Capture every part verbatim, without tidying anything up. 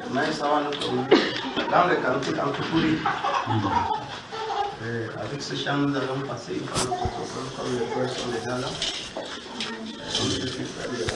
Mais ça va nous comme dans le calcul en tout avec ce chant, nous allons passer une fois notre protocole comme les frères sont déjà là. On peut faire des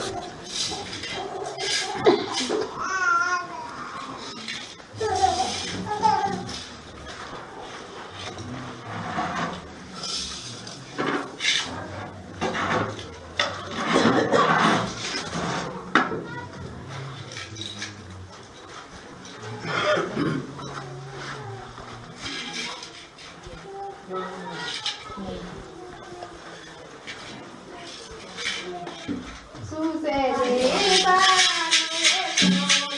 Sucede,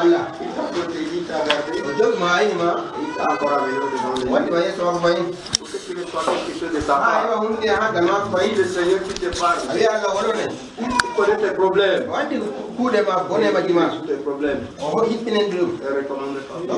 Allah. Il t'a protégé, il t'a gardé. Il t'a encore amené devant lui. Pour que tu reçoives quelque chose de sa part. Oui, le Seigneur qui te parle. Il connaît tes problèmes. Il connaît tes problèmes. Et recommande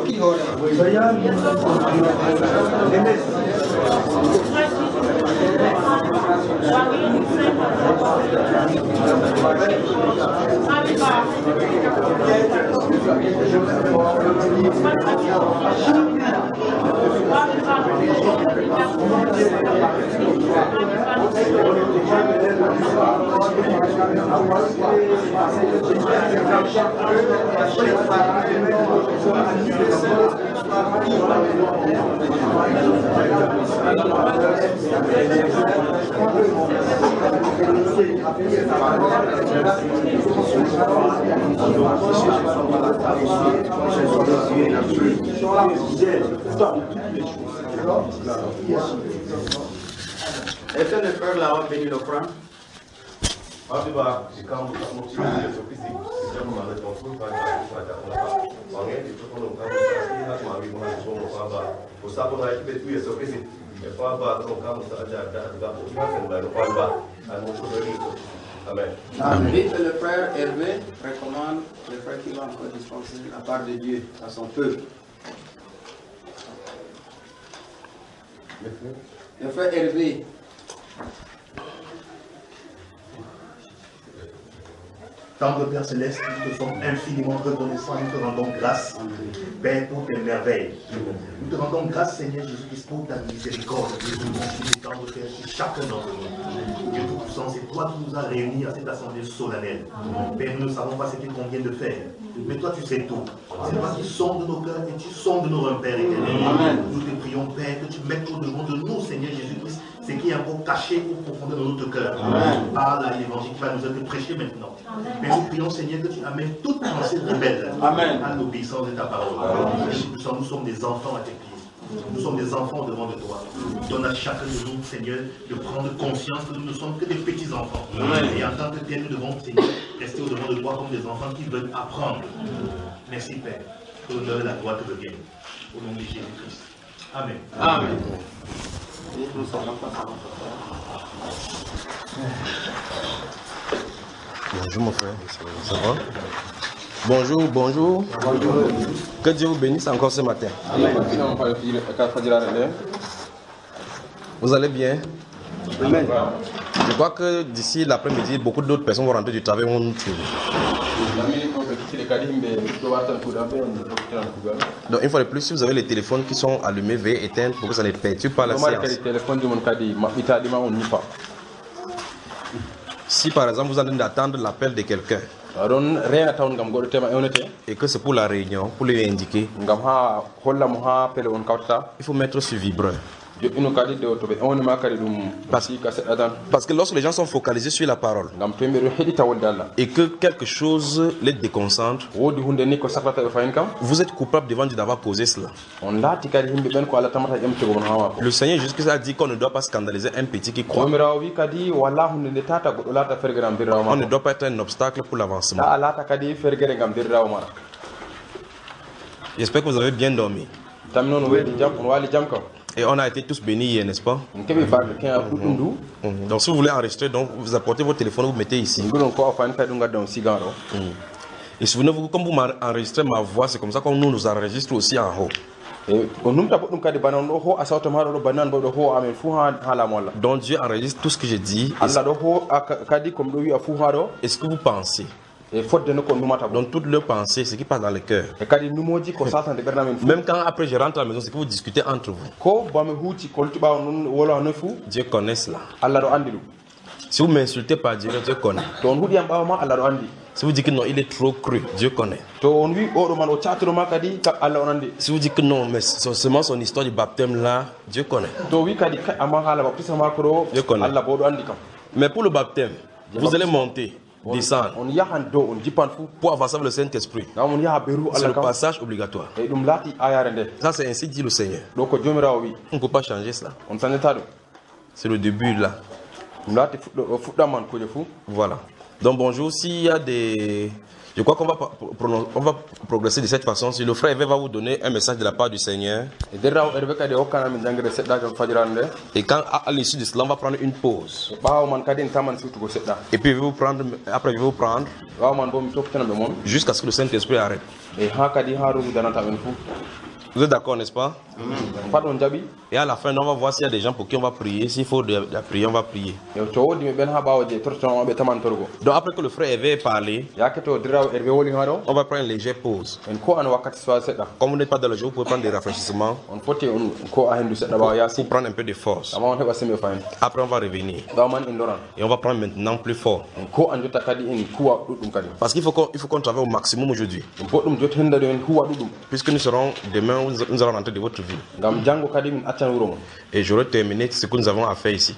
Est-ce que le frère là a béni l'offrande? Amen. Amen. Vite, le frère Hervé recommande le frère qui va encore dispenser la part de Dieu à son peuple. Le frère Hervé. Tendre Père Céleste, nous te sommes infiniment reconnaissants, nous te rendons grâce, Père, pour tes merveilles. Nous te rendons grâce, Seigneur Jésus-Christ, pour ta miséricorde, Dieu tout bon, tu es tendre, Père, sur chacun d'entre nous. Dieu tout-puissant, c'est toi qui nous as réunis à cette assemblée solennelle. Père, nous ne savons pas ce qu'il convient de faire, mais toi tu sais tout. C'est toi qui sondes nos cœurs et tu sondes nos reins, Père éternel. Nous te prions, Père, que tu mettes au-devant de nous, Seigneur Jésus-Christ, ce qui est encore caché au profondeur de notre cœur. Par l'évangile qui va nous être prêché maintenant. Mais nous prions, Seigneur, que tu amènes toute pensée rebelle à l'obéissance de ta parole. Nous sommes, nous sommes des enfants à tes pieds. Nous sommes des enfants devant de toi. Donne à chacun de nous, Seigneur, de prendre conscience que nous ne sommes que des petits enfants. Et en tant que tels, nous devons, Seigneur, rester au devant de toi comme des enfants qui veulent apprendre. Merci, Père. Que l'honneur et la gloire te reviennent. Au nom de Jésus-Christ. Amen. Amen. Et nous sommes face à notre Père. Bonjour mon frère, ça va? Bonjour, bonjour. Bonjour. Que Dieu vous bénisse encore ce matin. Amen. Vous allez bien? Amen. Je crois que d'ici l'après-midi, beaucoup d'autres personnes vont rentrer du travail, vont nous trouver. Donc une fois de plus, si vous avez les téléphones qui sont allumés, veuillez éteindre pour que ça ne perturbe pas la séance. Si par exemple vous êtes en train d'attendre l'appel de quelqu'un et que c'est pour la réunion, pour lui indiquer, il faut mettre sur vibreur. Parce, parce que lorsque les gens sont focalisés sur la parole et que quelque chose les déconcentre, vous êtes coupable devant Dieu d'avoir causé cela. Le Seigneur Jésus-Christ a dit qu'on ne doit pas scandaliser un petit qui croit. On ne doit pas être un obstacle pour l'avancement. J'espère que vous avez bien dormi. Et on a été tous bénis hier, n'est-ce pas? Mm-hmm. Donc si vous voulez enregistrer, donc vous apportez votre téléphone, vous mettez ici. Mm-hmm. Et souvenez-vous, comme vous enregistrez ma voix, c'est comme ça qu'on nous, nous enregistre aussi en haut. Donc Dieu enregistre tout ce que j'ai dit. Et ce que vous pensez. Donc toutes leurs pensées, ce qui passe dans le cœur. Même quand après je rentre à la maison, c'est que vous discutez entre vous. Dieu connaît cela. Si vous m'insultez par Dieu, Dieu connaît. Si vous dites que non, il est trop cru, Dieu connaît. Si vous dites que non, mais c'est seulement son histoire du baptême là, Dieu connaît. Dieu connaît. Mais pour le baptême, vous allez monter, descendre pour avancer avec le Saint-Esprit. C'est le passage obligatoire. Ça, c'est ainsi dit le Seigneur. On ne peut pas changer cela. C'est le début là. Voilà. Donc bonjour, s'il y a des Je crois qu'on va, on va progresser de cette façon. Si le frère Hervé va vous donner un message de la part du Seigneur. Et quand à l'issue de cela, on va prendre une pause. Et puis vous prendre, après je vais vous prendre jusqu'à ce que le Saint-Esprit arrête. Vous êtes d'accord, n'est-ce pas? Mm. Et à la fin, on va voir s'il y a des gens pour qui on va prier. S'il faut de la prière, on va prier. Donc après que le frère Hervé ait parlé, on va prendre une légère pause. Comme vous n'êtes pas dans le jour, vous pouvez prendre des rafraîchissements pour prendre un peu de force. Après, on va revenir. Et on va prendre maintenant plus fort. Parce qu'il faut qu'on qu'on travaille au maximum aujourd'hui. Puisque nous serons demain, nous allons rentrer de votre vie. Et j'aurai terminé ce que nous avons à faire ici.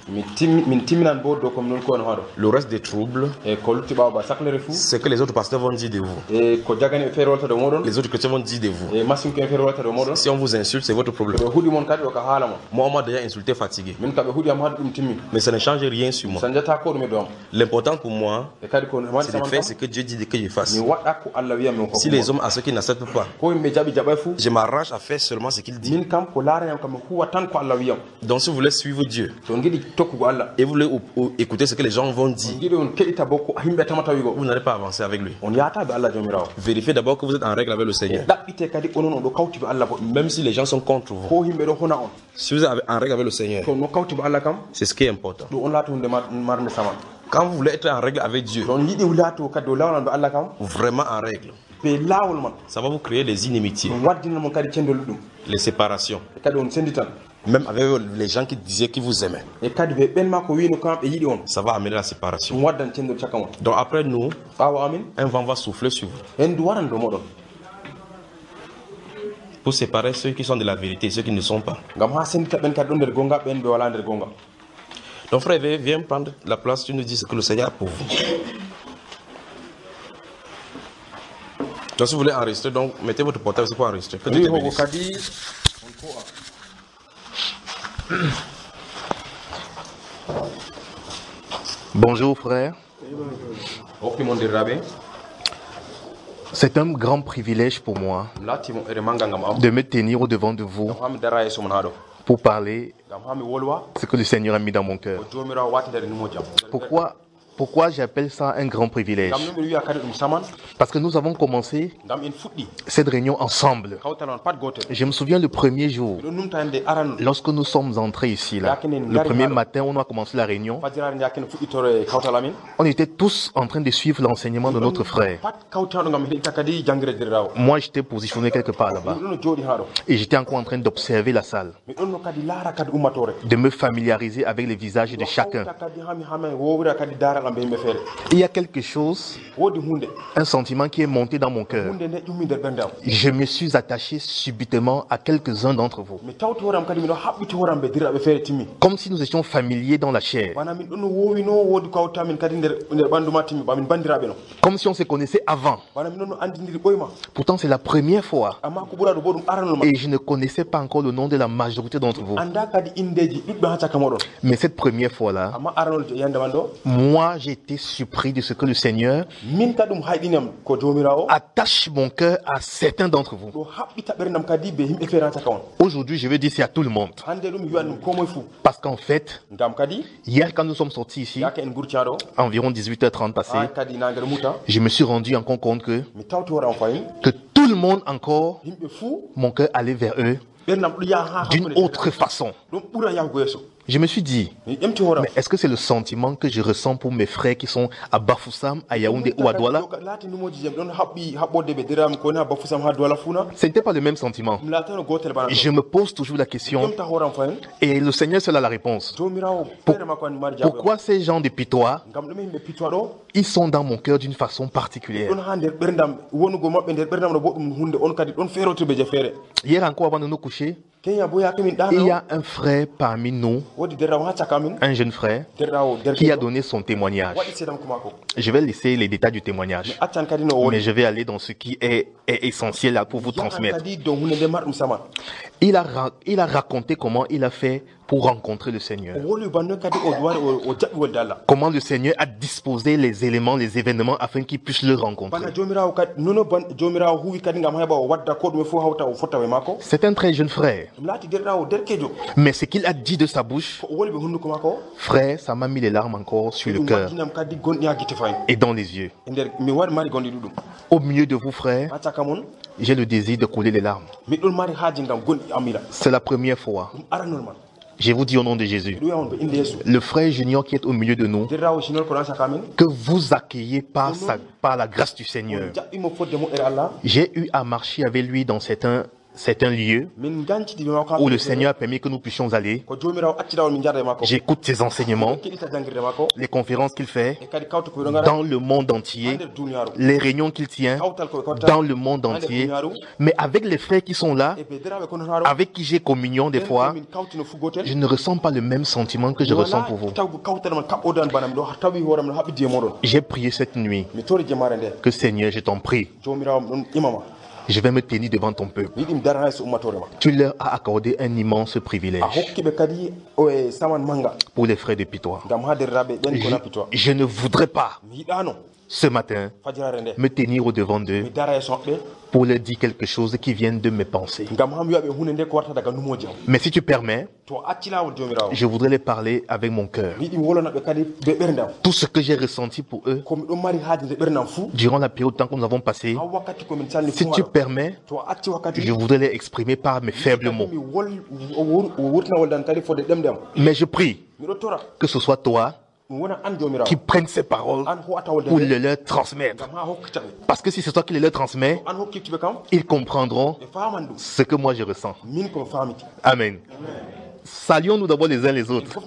Le reste des troubles, c'est que les autres pasteurs vont dire de vous. Les autres chrétiens vont dire de vous. Si on vous insulte, c'est votre problème. Moi, on m'a déjà insulté, fatigué. Mais ça ne change rien sur moi. L'important pour moi, c'est de faire ce que Dieu dit que je fasse. Si les hommes à ceux qui n'acceptent pas, je m'arrange à faire seulement ce qu'il dit. Donc si vous voulez suivre Dieu et vous voulez écouter ce que les gens vont dire, vous n'allez pas avancer avec lui. Vérifiez d'abord que vous êtes en règle avec le Seigneur. Même si les gens sont contre vous, si vous êtes en règle avec le Seigneur, c'est ce qui est important. Quand vous voulez être en règle avec Dieu, vraiment en règle, ça va vous créer des inimitiés, les séparations, même avec les gens qui disaient qu'ils vous aimaient. Ça va amener la séparation. Donc après nous, un vent va souffler sur vous pour séparer ceux qui sont de la vérité et ceux qui ne sont pas. Donc frère, viens prendre la place, tu nous dis ce que le Seigneur a pour vous. Donc si vous voulez enregistrer, donc mettez votre portable pour enregistrer. Que Dieu te bénisse. Bonjour frère. C'est un grand privilège pour moi de me tenir au devant de vous pour parler ce que le Seigneur a mis dans mon cœur. Pourquoi Pourquoi j'appelle ça un grand privilège? Parce que nous avons commencé cette réunion ensemble. Je me souviens le premier jour, lorsque nous sommes entrés ici, là, le premier matin où on a commencé la réunion, on était tous en train de suivre l'enseignement de notre frère. Moi, j'étais positionné quelque part là-bas. Et j'étais encore en train d'observer la salle, de me familiariser avec les visages de chacun. Il y a quelque chose, un sentiment qui est monté dans mon cœur. Je me suis attaché subitement à quelques-uns d'entre vous. Comme si nous étions familiers dans la chair. Comme si on se connaissait avant. Pourtant, c'est la première fois. Et je ne connaissais pas encore le nom de la majorité d'entre vous. Mais cette première fois-là, moi, j'ai été surpris de ce que le Seigneur attache mon cœur à certains d'entre vous. Aujourd'hui, je veux dire c'est à tout le monde. Parce qu'en fait, hier quand nous sommes sortis ici, environ dix-huit heures trente passées, je me suis rendu encore compte que, que tout le monde encore, mon cœur allait vers eux d'une autre façon. Je me suis dit, mais est-ce que c'est le sentiment que je ressens pour mes frères qui sont à Bafoussam, à Yaoundé ou à Douala? Ce n'était pas le même sentiment. Je me pose toujours la question et le Seigneur seul a la réponse. Pour, pourquoi ces gens de Pitois, ils sont dans mon cœur d'une façon particulière? Hier encore avant de nous coucher, il y a un frère parmi nous, un jeune frère, qui a donné son témoignage. Je vais laisser les détails du témoignage, mais je vais aller dans ce qui est, est essentiel pour vous transmettre. Il a, il a raconté comment il a fait pour rencontrer le Seigneur. Comment le Seigneur a disposé les éléments, les événements afin qu'il puisse le rencontrer. C'est un très jeune frère. Mais ce qu'il a dit de sa bouche, frère, ça m'a mis les larmes encore sur le cœur et dans les yeux. Au milieu de vous, frère, j'ai le désir de couler les larmes. C'est la première fois. Je vous dis au nom de Jésus, le frère Junior qui est au milieu de nous, que vous accueillez par, sa, par la grâce du Seigneur. J'ai eu à marcher avec lui dans certains C'est un lieu où le Seigneur a permis que nous puissions aller. J'écoute ses enseignements, les conférences qu'il fait dans le monde entier, les réunions qu'il tient dans le monde entier. Mais avec les frères qui sont là, avec qui j'ai communion des fois, je ne ressens pas le même sentiment que je ressens pour vous. J'ai prié cette nuit que Seigneur, je t'en prie, je vais me tenir devant ton peuple. Tu leur as accordé un immense privilège pour les frères de Pitois. Je, je ne voudrais pas ce matin me tenir au devant d'eux pour leur dire quelque chose qui vient de mes pensées. Mais si tu permets, je voudrais les parler avec mon cœur. Tout ce que j'ai ressenti pour eux durant la période de temps que nous avons passé, si tu permets, je voudrais les exprimer par mes faibles mots. Mais je prie que ce soit toi qui prennent ces paroles pour les leur transmettre. Parce que si c'est toi qui les leur transmets, ils comprendront ce que moi je ressens. Amen. Saluons-nous d'abord les uns les autres.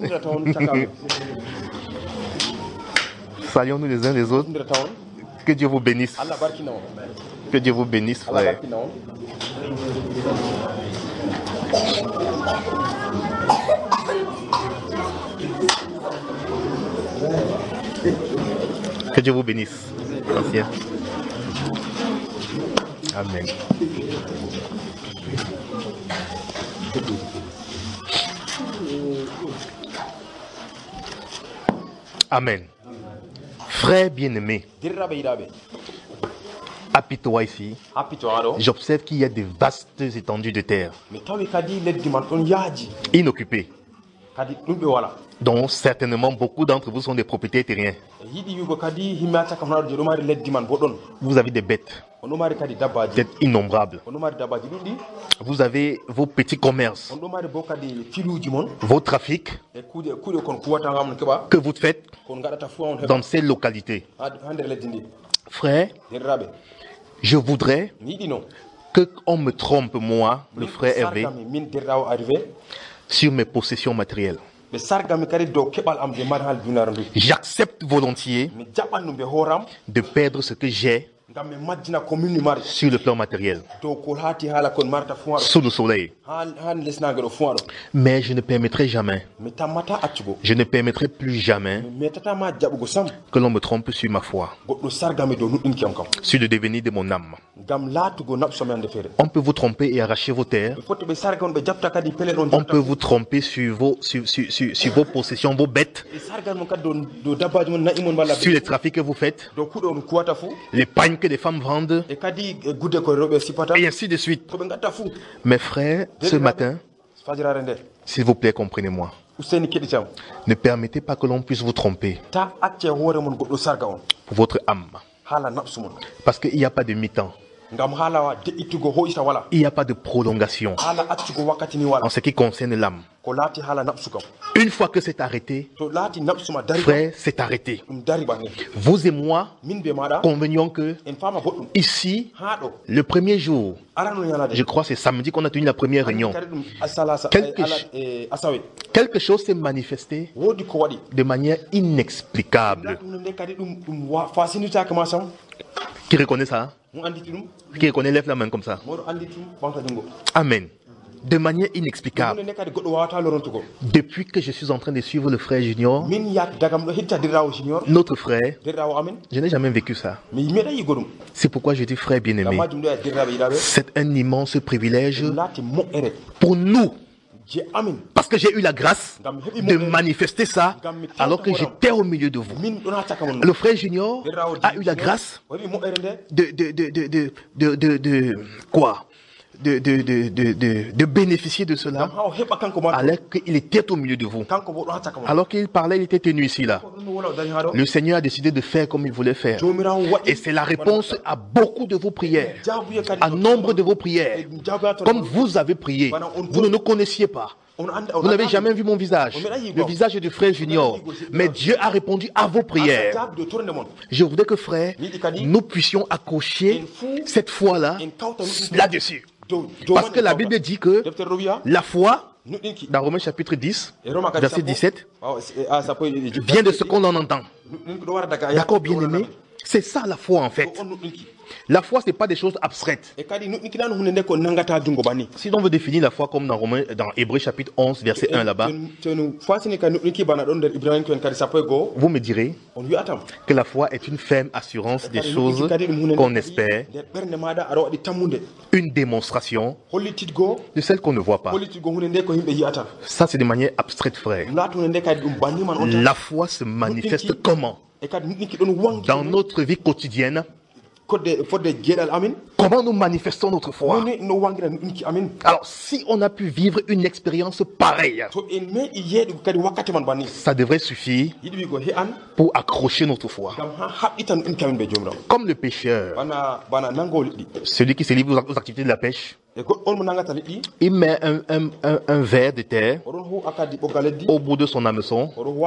Saluons-nous les uns les autres. Que Dieu vous bénisse. Que Dieu vous bénisse, frère. Que Dieu vous bénisse. Ancien. Amen. Amen. Frère bien-aimé, à Pitois ici, j'observe qu'il y a de vastes étendues de terre inoccupées, dont certainement beaucoup d'entre vous sont des propriétaires terriens. Vous avez des bêtes, peut-être innombrables. Vous avez vos petits commerces, vos trafics que vous faites dans ces localités. Frère, je voudrais qu'on me trompe, moi, le frère Hervé, sur mes possessions matérielles. J'accepte volontiers de perdre ce que j'ai sur le plan matériel, sous le soleil. Mais je ne permettrai jamais, je ne permettrai plus jamais que l'on me trompe sur ma foi, sur le devenir de mon âme. On peut vous tromper et arracher vos terres. On peut vous tromper sur vos, sur, sur, sur, sur vos possessions, vos bêtes, sur les trafics que vous faites, les pagnes que les femmes vendent, et ainsi de suite. Mes frères, ce matin, s'il vous plaît, comprenez-moi. Ne permettez pas que l'on puisse vous tromper pour votre âme. Parce qu'il n'y a pas de mi-temps. Il n'y a pas de prolongation en ce qui concerne l'âme. Une fois que c'est arrêté, frère, c'est arrêté. Vous et moi convenions que ici, le premier jour, je crois que c'est samedi qu'on a tenu la première réunion, quelque, quelque chose s'est manifesté de manière inexplicable. Qui reconnaît ça? Qui reconnaît, lève la main comme ça. Amen. De manière inexplicable. Depuis que je suis en train de suivre le frère Junior, notre frère, je n'ai jamais vécu ça. C'est pourquoi je dis frère bien-aimé, c'est un immense privilège pour nous. Parce que j'ai eu la grâce de manifester ça alors que j'étais au milieu de vous. Le frère Junior a eu la grâce de, de, de, de, de, de, de, de quoi de, de, de, de, de, de bénéficier de cela alors qu'il était au milieu de vous. Alors qu'il parlait, il était tenu ici là. Le Seigneur a décidé de faire comme il voulait faire. Et c'est la réponse à beaucoup de vos prières, à nombre de vos prières. Comme vous avez prié, vous ne nous connaissiez pas. Vous n'avez jamais vu mon visage, le visage du frère Junior. Mais Dieu a répondu à vos prières. Je voudrais que, frère, nous puissions accrocher cette foi-là là-dessus. Parce que la Bible dit que la foi, dans Romains chapitre dix, verset dix-sept, vient de ce qu'on en entend. D'accord, bien-aimé? C'est ça la foi en fait. La foi, ce n'est pas des choses abstraites. Si on veut définir la foi comme dans, Romains, dans Hébreux chapitre onze, verset un là-bas, vous me direz que la foi est une ferme assurance des choses qu'on espère, une démonstration de celles qu'on ne voit pas. Ça, c'est de manière abstraite, frère. La foi se manifeste comment? Dans notre vie quotidienne, comment nous manifestons notre foi? Alors, si on a pu vivre une expérience pareille, ça devrait suffire pour accrocher notre foi. Comme le pêcheur, celui qui se livre aux activités de la pêche, il met un, un, un, un verre de terre au bout de son hameçon.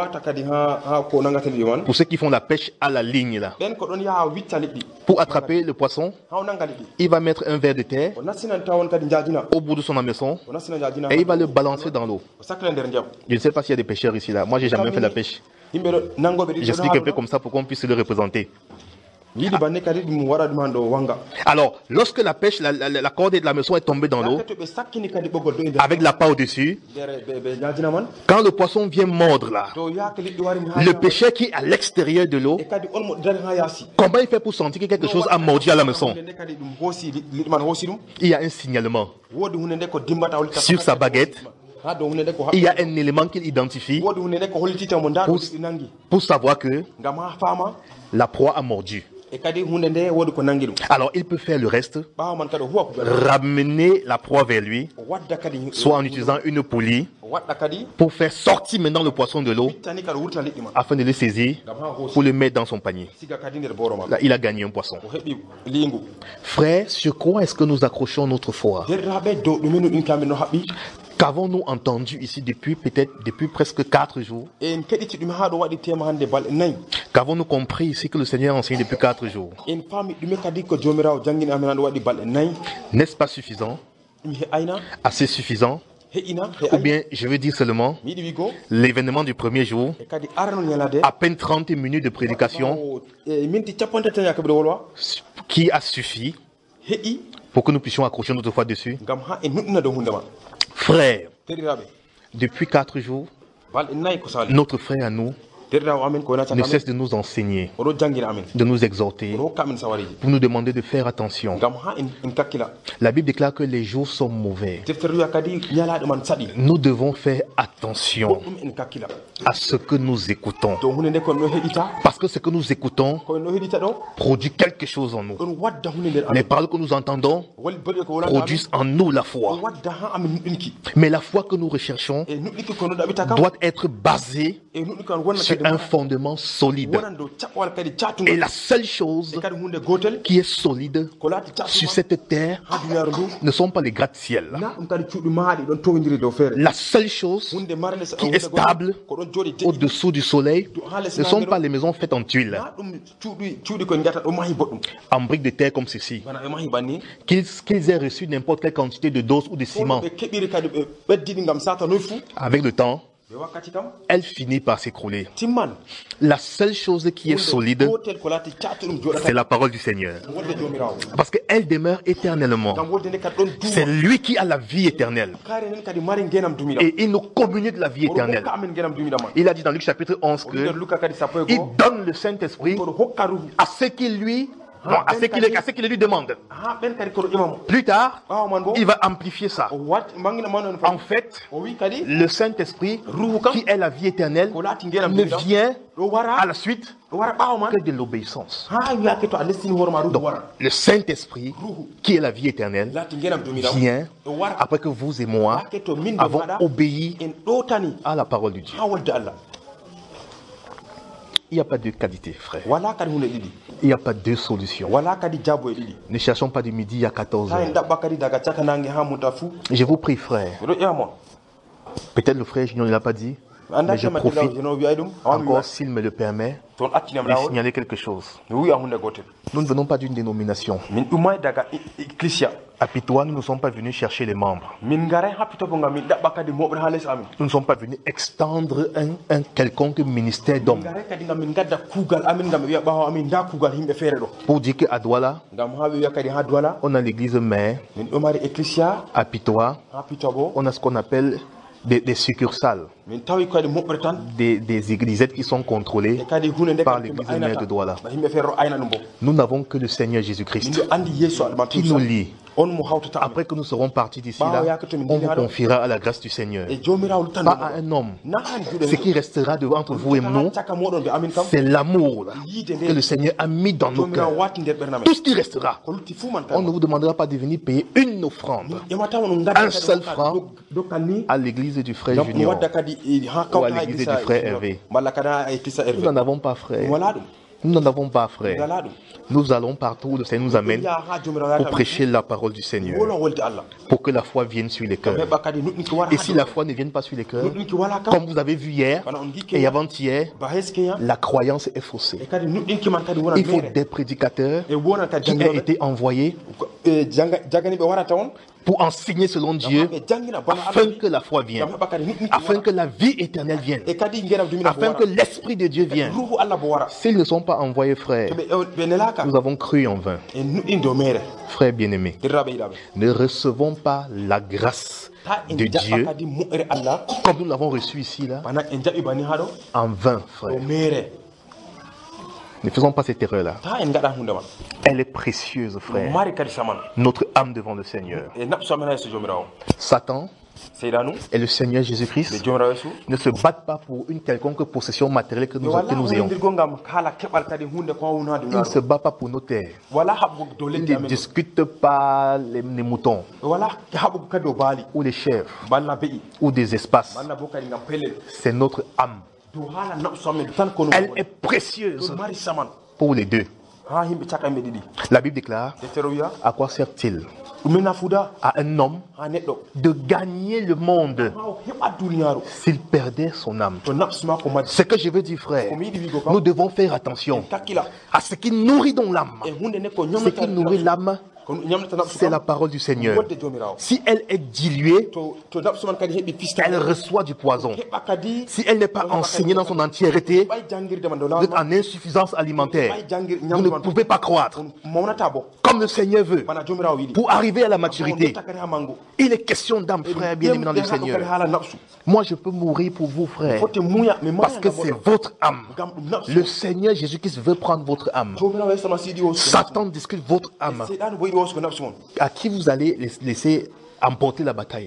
Pour ceux qui font la pêche à la ligne là, pour attraper le poisson, il va mettre un verre de terre au bout de son hameçon et il va le balancer dans l'eau. Je ne sais pas s'il y a des pêcheurs ici là. Moi, j'ai jamais fait la pêche. J'explique un peu comme ça pour qu'on puisse le représenter. Alors, lorsque la pêche, la, la, la corde de la hameçon est tombée dans l'eau, avec la part au-dessus, quand le poisson vient mordre là, le pêcheur qui est à l'extérieur de l'eau, comment il fait pour sentir que quelque chose a mordu à la hameçon? Il y a un signalement sur sa baguette. Il y a un élément qu'il identifie pour, pour savoir que la proie a mordu. Alors il peut faire le reste, ramener la proie vers lui, soit en utilisant une poulie pour faire sortir maintenant le poisson de l'eau afin de le saisir pour le mettre dans son panier. Là, il a gagné un poisson. Frère, sur quoi est-ce que nous accrochons notre foi? Qu'avons-nous entendu ici depuis peut-être depuis presque quatre jours? Qu'avons-nous compris ici que le Seigneur enseigne depuis quatre jours? N'est-ce pas suffisant? Assez suffisant? Ou bien, je veux dire seulement, l'événement du premier jour, à peine trente minutes de prédication, qui a suffi pour que nous puissions accrocher notre foi dessus? Frère, depuis quatre jours, notre frère à nous ne cesse de nous enseigner, de nous exhorter, pour nous demander de faire attention. La Bible déclare que les jours sont mauvais. Nous devons faire attention à ce que nous écoutons. Parce que ce que nous écoutons produit quelque chose en nous. Les paroles que nous entendons produisent en nous la foi. Mais la foi que nous recherchons doit être basée sur un fondement solide. Et la seule chose qui est solide sur cette terre ne sont pas les gratte-ciel. La seule chose qui est stable au-dessous du soleil ne sont pas les maisons faites en tuiles, en briques de terre comme ceci, qu'ils qu'ils aient reçu n'importe quelle quantité de dose ou de ciment. Avec le temps, elle finit par s'écrouler. La seule chose qui est solide, c'est la parole du Seigneur. Parce qu'elle demeure éternellement. C'est lui qui a la vie éternelle. Et il nous communique la vie éternelle. Il a dit dans Luc chapitre onze que il donne le Saint-Esprit à ceux qui lui Non, à ce qu'il à ce qu'il lui demande. Plus tard, il va amplifier ça. En fait, le Saint-Esprit, qui est la vie éternelle, ne vient à la suite que de l'obéissance. Donc, le Saint-Esprit, qui est la vie éternelle, vient après que vous et moi avons obéi à la parole de Dieu. Il n'y a pas de qualité, frère. Il n'y a pas de solution. Ne cherchons pas du midi à quatorze heures. Je vous prie, frère. Peut-être le frère Junior ne l'a pas dit, mais je profite encore, s'il me le permet, de signaler quelque chose. Nous ne venons pas d'une dénomination. À Pitois, nous ne sommes pas venus chercher les membres. Nous ne sommes pas venus extendre un, un quelconque ministère d'homme. Pour dire qu'à Douala, on a l'église mère. À Pitois, on a ce qu'on appelle Des, des succursales, des, des églisettes qui sont contrôlées par l'église mère de Douala. Nous n'avons que le Seigneur Jésus-Christ qui nous lie. Après que nous serons partis d'ici là, on vous confiera à la grâce du Seigneur. Pas à un homme. Ce qui restera devant entre vous et nous, c'est l'amour que le Seigneur a mis dans nos cœurs. Tout ce qui restera, on ne vous demandera pas de venir payer une offrande, un seul franc à l'église du frère Junior ou à l'église du frère Hervé. Nous n'en avons pas, frère. Nous n'en avons pas, frère. Nous allons partout où le Seigneur nous amène pour prêcher la parole du Seigneur, pour que la foi vienne sur les cœurs. Et si la foi ne vient pas sur les cœurs, comme vous avez vu hier et avant-hier, la croyance est faussée. Il faut des prédicateurs qui aient été envoyés pour enseigner selon Dieu, afin que la foi vienne, afin que la vie éternelle vienne, afin que l'Esprit de Dieu vienne. S'ils ne sont pas envoyés, frères, nous avons cru en vain. Frères bien-aimés, ne recevons pas la grâce de Dieu comme nous l'avons reçu ici, là, en vain, frère. Ne faisons pas cette erreur-là. Elle est précieuse, frère. Notre âme devant le Seigneur. Satan et le Seigneur Jésus-Christ ne se battent pas pour une quelconque possession matérielle que nous, que nous ayons. Il ne se bat pas pour nos terres. Il ne discute pas les, les moutons ou les chèvres ou des espaces. C'est notre âme. Elle est précieuse pour les deux. La Bible déclare, à quoi sert-il à un homme de gagner le monde s'il perdait son âme? Ce que je veux dire, frère, nous devons faire attention à ce qui nourrit donc l'âme. Ce qui nourrit l'âme, c'est la parole du Seigneur. Si elle est diluée, elle reçoit du poison. Si elle n'est pas enseignée dans son entièreté, vous êtes en insuffisance alimentaire. Vous ne pouvez pas croître comme le Seigneur veut. Pour arriver à la maturité, il est question d'âme, frère, bien-aimé dans le Seigneur. Moi, je peux mourir pour vous, frère, parce que c'est votre âme. Le Seigneur Jésus-Christ veut prendre votre âme. Satan discute votre âme. À qui vous allez laisser emporter la bataille?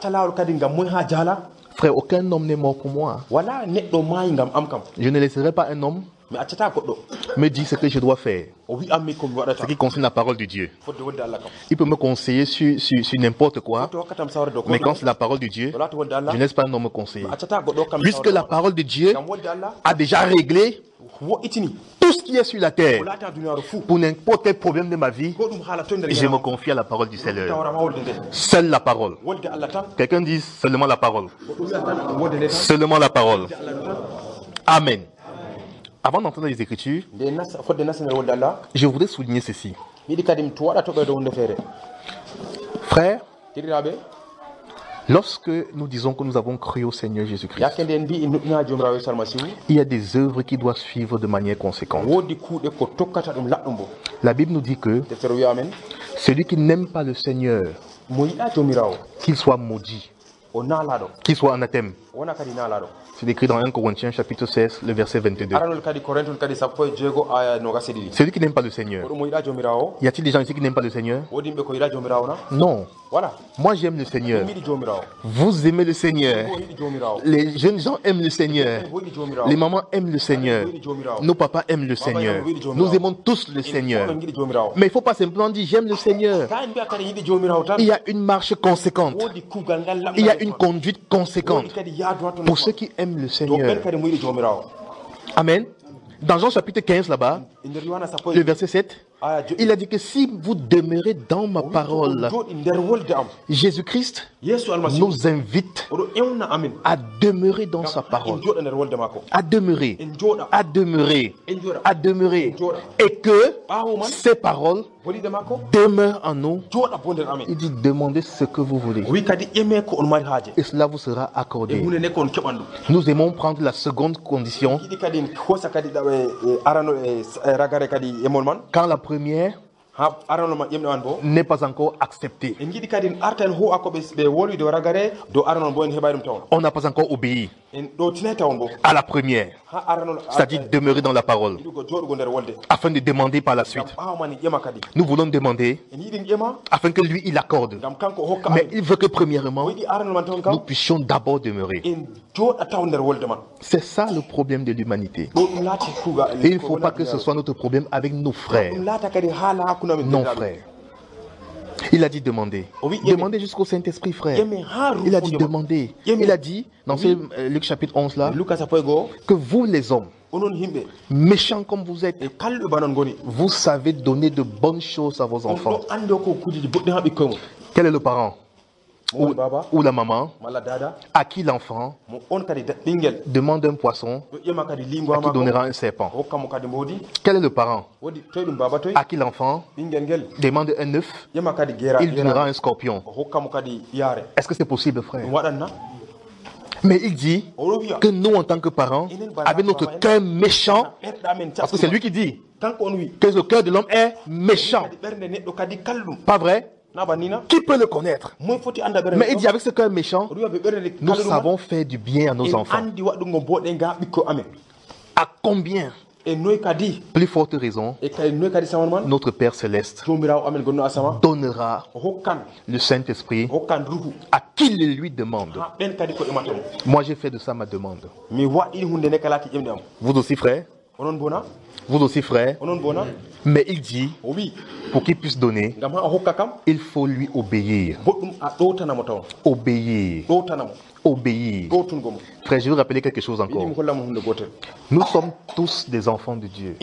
Frère, aucun homme n'est mort pour moi. Je ne laisserai pas un homme me dire ce que je dois faire, ce qui concerne la parole de Dieu. Il peut me conseiller sur, sur, sur n'importe quoi, mais quand c'est la parole de Dieu, je ne laisse pas un homme me conseiller. Puisque la parole de Dieu a déjà réglé tout ce qui est sur la terre, pour n'importe quel problème de ma vie, je me confie à la parole du Seigneur. Seule la parole. Quelqu'un dit seulement la parole. Seulement la parole. Amen. Avant d'entendre les Écritures, je voudrais souligner ceci. Frère, lorsque nous disons que nous avons cru au Seigneur Jésus-Christ, il y a des œuvres qui doivent suivre de manière conséquente. La Bible nous dit que celui qui n'aime pas le Seigneur, qu'il soit maudit, qu'il soit anathème. C'est écrit dans un Corinthiens chapitre seize, le verset vingt-deux. Celui qui n'aime pas le Seigneur. Y a-t-il des gens ici qui n'aiment pas le Seigneur? Non. Moi j'aime le Seigneur. Vous aimez le Seigneur. Les jeunes gens aiment le Seigneur. Les mamans aiment le Seigneur. Nos papas aiment le Seigneur. Nous aimons tous le Seigneur. Mais il ne faut pas simplement dire j'aime le Seigneur. Il y a une marche conséquente. Il y a une conduite conséquente pour ceux qui aiment le Seigneur. Amen. Dans Jean chapitre quinze là-bas, le verset sept, il a dit que si vous demeurez dans ma parole, Jésus-Christ nous invite à demeurer dans sa parole, à demeurer, à demeurer, à demeurer, et que ces paroles demeurent en nous. Il dit demandez ce que vous voulez, et cela vous sera accordé. Nous aimons prendre la seconde condition quand la première n'est pas encore acceptée. On n'a pas encore obéi à la première, c'est-à-dire demeurer dans la parole, afin de demander par la suite. Nous voulons demander afin que lui il accorde, mais il veut que premièrement nous puissions d'abord demeurer. C'est ça le problème de l'humanité. Et il ne faut pas que ce soit notre problème avec nos frères. Non, frère. Il a dit demander. Demandez jusqu'au Saint-Esprit, frère. Il a dit demander. Il a dit, dans ce euh, Luc chapitre onze là, que vous les hommes, méchants comme vous êtes, vous savez donner de bonnes choses à vos enfants. Quel est le parent? Ou, ou la maman à qui l'enfant demande un poisson à qui donnera un serpent? Quel est le parent à qui l'enfant demande un œuf, il donnera un scorpion? Est-ce que c'est possible, frère? Mais il dit que nous, en tant que parents, avec notre cœur méchant, parce que c'est lui qui dit que le cœur de l'homme est méchant, pas vrai? Qui peut le connaître? Mais il dit avec ce cœur méchant, nous savons faire du bien à nos enfants. À combien? Plus forte raison, notre Père Céleste donnera le Saint-Esprit à qui le lui demande. Moi j'ai fait de ça ma demande. Vous aussi, frère? Vous aussi, frère? Mais il dit, pour qu'il puisse donner, il faut lui obéir. Obéir. Obéir. Frère, je veux rappeler quelque chose encore. Nous sommes tous des enfants de Dieu.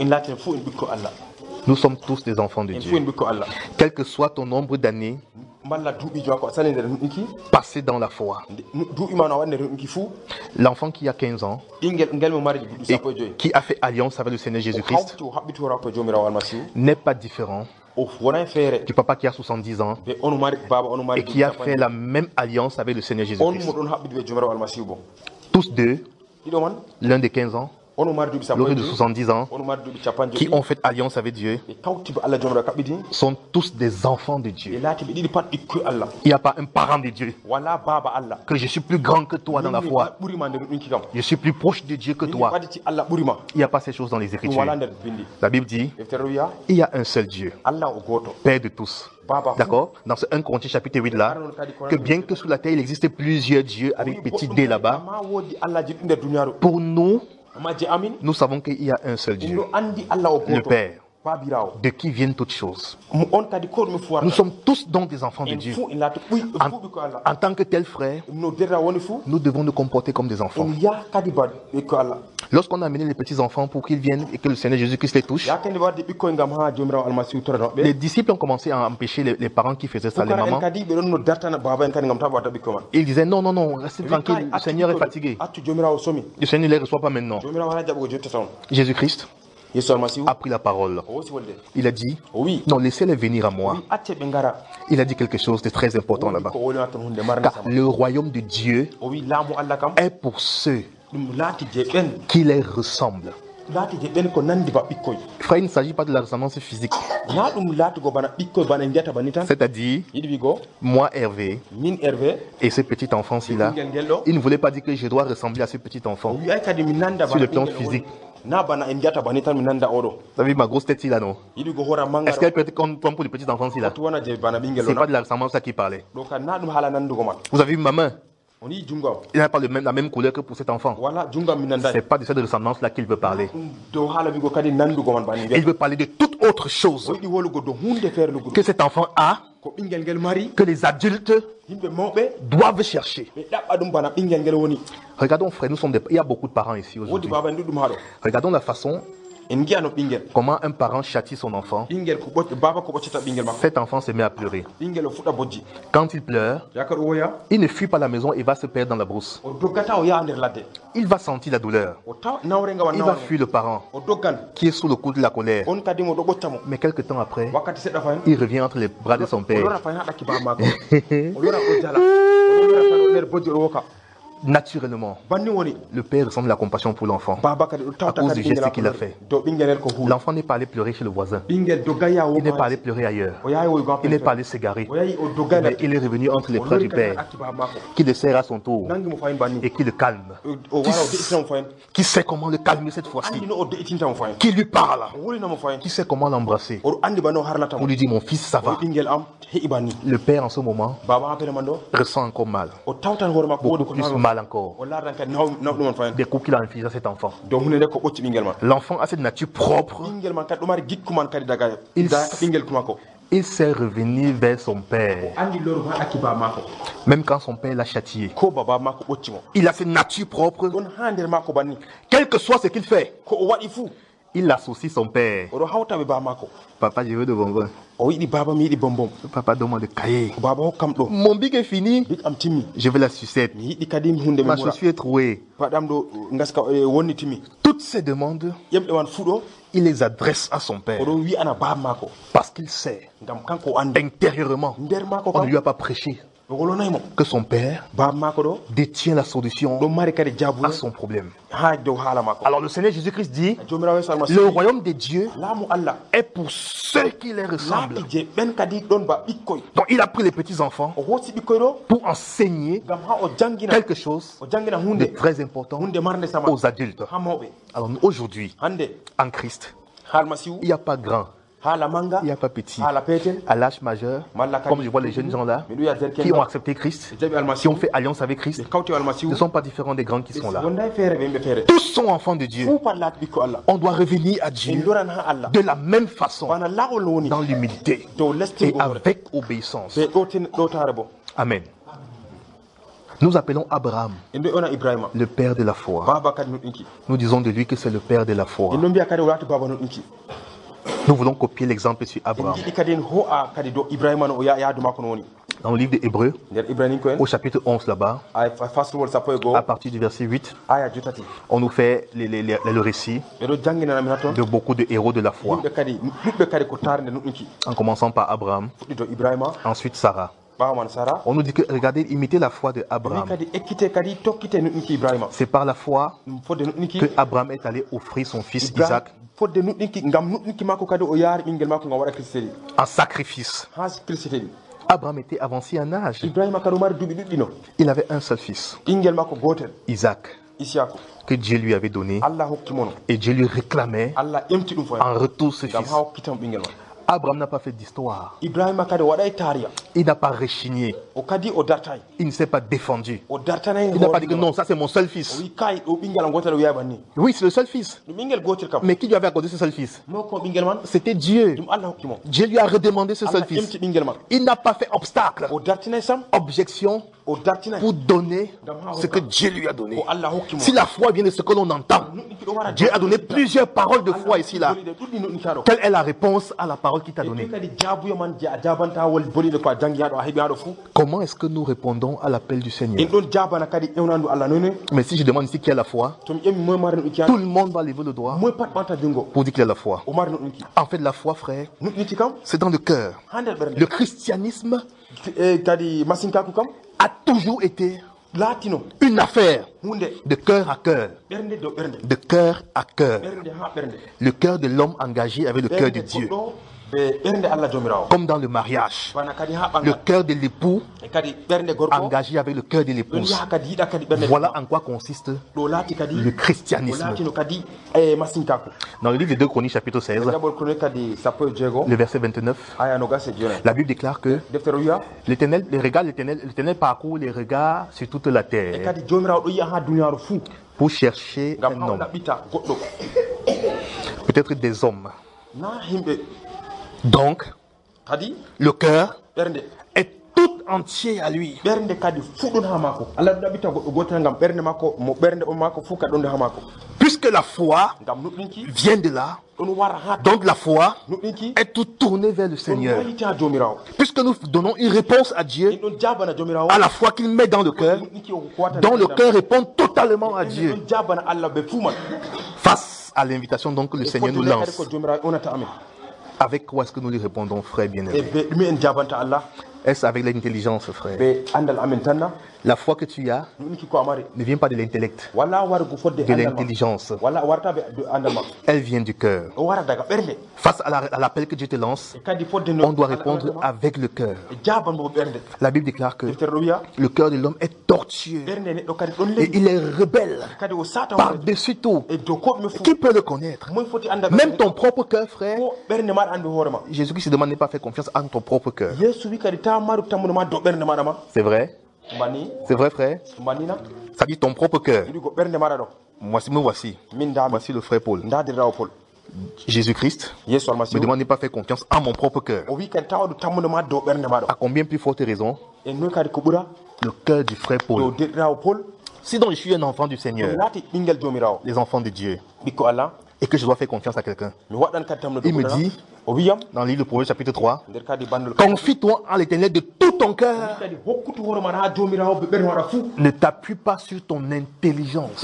Nous sommes tous des enfants de Dieu. Quel que soit ton nombre d'années passé dans la foi, l'enfant qui a quinze ans et qui a fait alliance avec le Seigneur Jésus-Christ n'est pas différent du papa qui a soixante-dix ans et qui a fait la même alliance avec le Seigneur Jésus-Christ. Tous deux, l'un de quinze ans, l'autre de soixante-dix ans, qui ont fait alliance avec Dieu, sont tous des enfants de Dieu. Il n'y a pas un parent de Dieu que je suis plus grand que toi dans la foi, je suis plus proche de Dieu que toi. Il n'y a pas ces choses dans les Écritures. La Bible dit il y a un seul Dieu, Père de tous. D'accord? Dans ce un Corinthiens chapitre huit là, que bien que sous la terre il existe plusieurs dieux avec petit d là-bas, pour nous, nous savons qu'il y a un seul Dieu, le Père, de qui viennent toutes choses. Nous sommes tous donc des enfants de Dieu. En, en tant que tel frère, nous devons nous comporter comme des enfants. Lorsqu'on a amené les petits enfants pour qu'ils viennent et que le Seigneur Jésus-Christ les touche, les disciples ont commencé à empêcher les, les parents qui faisaient ça, les mamans. Ils disaient non, non, non, restez tranquille, le Seigneur est fatigué. Le Seigneur ne les reçoit pas maintenant. Jésus-Christ a pris la parole. Il a dit non, laissez-les venir à moi. Il a dit quelque chose de très important là-bas. Car le royaume de Dieu est pour ceux qui les ressemblent. Frère, il ne s'agit pas de la ressemblance physique. C'est-à-dire, moi Hervé, et ce petit enfant-ci là, il ne voulait pas dire que je dois ressembler à ce petit enfant sur le plan physique. Vous avez vu ma grosse tête là, non? Est-ce qu'elle peut être comme pour le petit enfant-ci là? C'est pas de la ressemblance qui parlait. Vous avez vu ma main? Il n'a pas le même, la même couleur que pour cet enfant. C'est pas de cette ressemblance-là qu'il veut parler. Il veut parler de toute autre chose que cet enfant a, que les adultes doivent chercher. Regardons, frère, nous sommes des... il y a beaucoup de parents ici aujourd'hui. Regardons la façon comment un parent châtie son enfant. Cet enfant se met à pleurer. Quand il pleure, il ne fuit pas la maison et va se perdre dans la brousse. Il va sentir la douleur. Il va fuir le parent qui est sous le coup de la colère. Mais quelques temps après, il revient entre les bras de son père. Naturellement, le père ressent de la compassion pour l'enfant à cause du geste qu'il a fait. L'enfant n'est pas allé pleurer chez le voisin. Il n'est pas allé pleurer ailleurs. Il n'est pas allé s'égarer. Mais il est revenu entre les bras du père qui le serre à son tour et qui le calme. Qui, qui sait comment le calmer cette fois-ci. Qui lui parle. Qui sait comment l'embrasser. Pour lui dire mon fils ça va. Le père en ce moment ressent encore mal. Beaucoup plus mal encore des coups qu'il a infligés à cet enfant. L'enfant a cette nature propre. Il, il sait revenir vers son père. Même quand son père l'a châtié. Il a cette nature propre. Quel que soit ce qu'il fait, il associe son père. Papa, je veux de bonbons. Papa, donne-moi de cahier. Mon bic est fini. Je veux la sucette. Ma chaussure est trouée. Toutes ces demandes, il les adresse à son père. Parce qu'il sait, intérieurement, on ne lui a pas prêché que son père détient la solution à son problème. Alors le Seigneur Jésus-Christ dit, le royaume de Dieu est pour ceux qui les ressemblent. Donc il a pris les petits enfants pour enseigner quelque chose de très important aux adultes. Alors aujourd'hui, en Christ, il n'y a pas grand. Il n'y a pas petit. À l'âge majeur, comme je vois les jeunes gens là, qui ont accepté Christ, qui ont fait alliance avec Christ, ne sont pas différents des grands qui sont là. Tous sont enfants de Dieu. On doit revenir à Dieu de la même façon, dans l'humilité et avec obéissance. Amen. Nous appelons Abraham le père de la foi. Nous disons de lui que c'est le père de la foi. Nous voulons copier l'exemple sur Abraham. Dans le livre des Hébreux, au chapitre onze là-bas, à partir du verset huit, on nous fait les, les, les, le récit de beaucoup de héros de la foi. En commençant par Abraham, ensuite Sarah. On nous dit que, regardez, imitez la foi de Abraham. C'est par la foi que Abraham est allé offrir son fils Isaac en sacrifice. Abraham était avancé en âge. Il avait un seul fils, Isaac, que Dieu lui avait donné, et Dieu lui réclamait en retour ce fils. Abraham n'a pas fait d'histoire. Il n'a pas rechigné. Il ne s'est pas défendu. Il n'a pas dit que non, ça c'est mon seul fils. Oui, c'est le seul fils. Mais qui lui avait accordé ce seul fils? C'était Dieu. Dieu lui a redemandé ce seul fils. Il n'a pas fait obstacle, objection, pour donner ce que Dieu lui a donné. Si la foi vient de ce que l'on entend, Dieu a donné plusieurs paroles de foi ici là. Quelle est la réponse à la parole qu'il t'a donnée? Comment est-ce que nous répondons à l'appel du Seigneur? Mais si je demande ici qui a la foi, tout le monde va lever le doigt pour dire qu'il a la foi. En fait, la foi, frère, c'est dans le cœur. Le christianisme a toujours été une affaire de cœur à cœur, de cœur à cœur. Le cœur de l'homme engagé avec le cœur de Dieu. Comme dans le mariage, le cœur de l'époux engagé avec le cœur de l'épouse. Voilà en quoi consiste le christianisme. Dans le livre de deux Chroniques chapitre seize, le verset vingt-neuf, la Bible déclare que l'Éternel, les regards, l'Éternel, l'Éternel parcourt les regards sur toute la terre pour chercher un homme, peut-être des hommes. Donc, le cœur est tout entier à lui. Puisque la foi vient de là, donc la foi est tout tournée vers le Seigneur. Puisque nous donnons une réponse à Dieu, à la foi qu'il met dans le cœur, dont le cœur répond totalement à Dieu. Face à l'invitation donc que le Seigneur nous lance, avec quoi est-ce que nous lui répondons, frère bien-aimé? Est-ce avec l'intelligence, frère? La foi que tu as ne vient pas de l'intellect, de l'intelligence. Elle vient du cœur. Face à l'appel que Dieu te lance, on doit répondre avec le cœur. La Bible déclare que le cœur de l'homme est tortueux et il est rebelle par-dessus tout. Qui peut le connaître? Même ton propre cœur, frère. Jésus-Christ se demande de ne pas faire confiance à ton propre cœur. C'est vrai? C'est vrai, frère? Ça dit ton propre cœur. Voici, me voici. Voici le frère Paul. Jésus-Christ me demande de ne pas faire confiance à mon propre cœur. À combien plus forte raison? Le cœur du frère Paul. Si donc je suis un enfant du Seigneur, les enfants de Dieu, et que je dois faire confiance à quelqu'un, il me dit, dans le livre de Proverbes chapitre trois, confie-toi en l'Éternel de tout ton cœur. Ne t'appuie pas sur ton intelligence.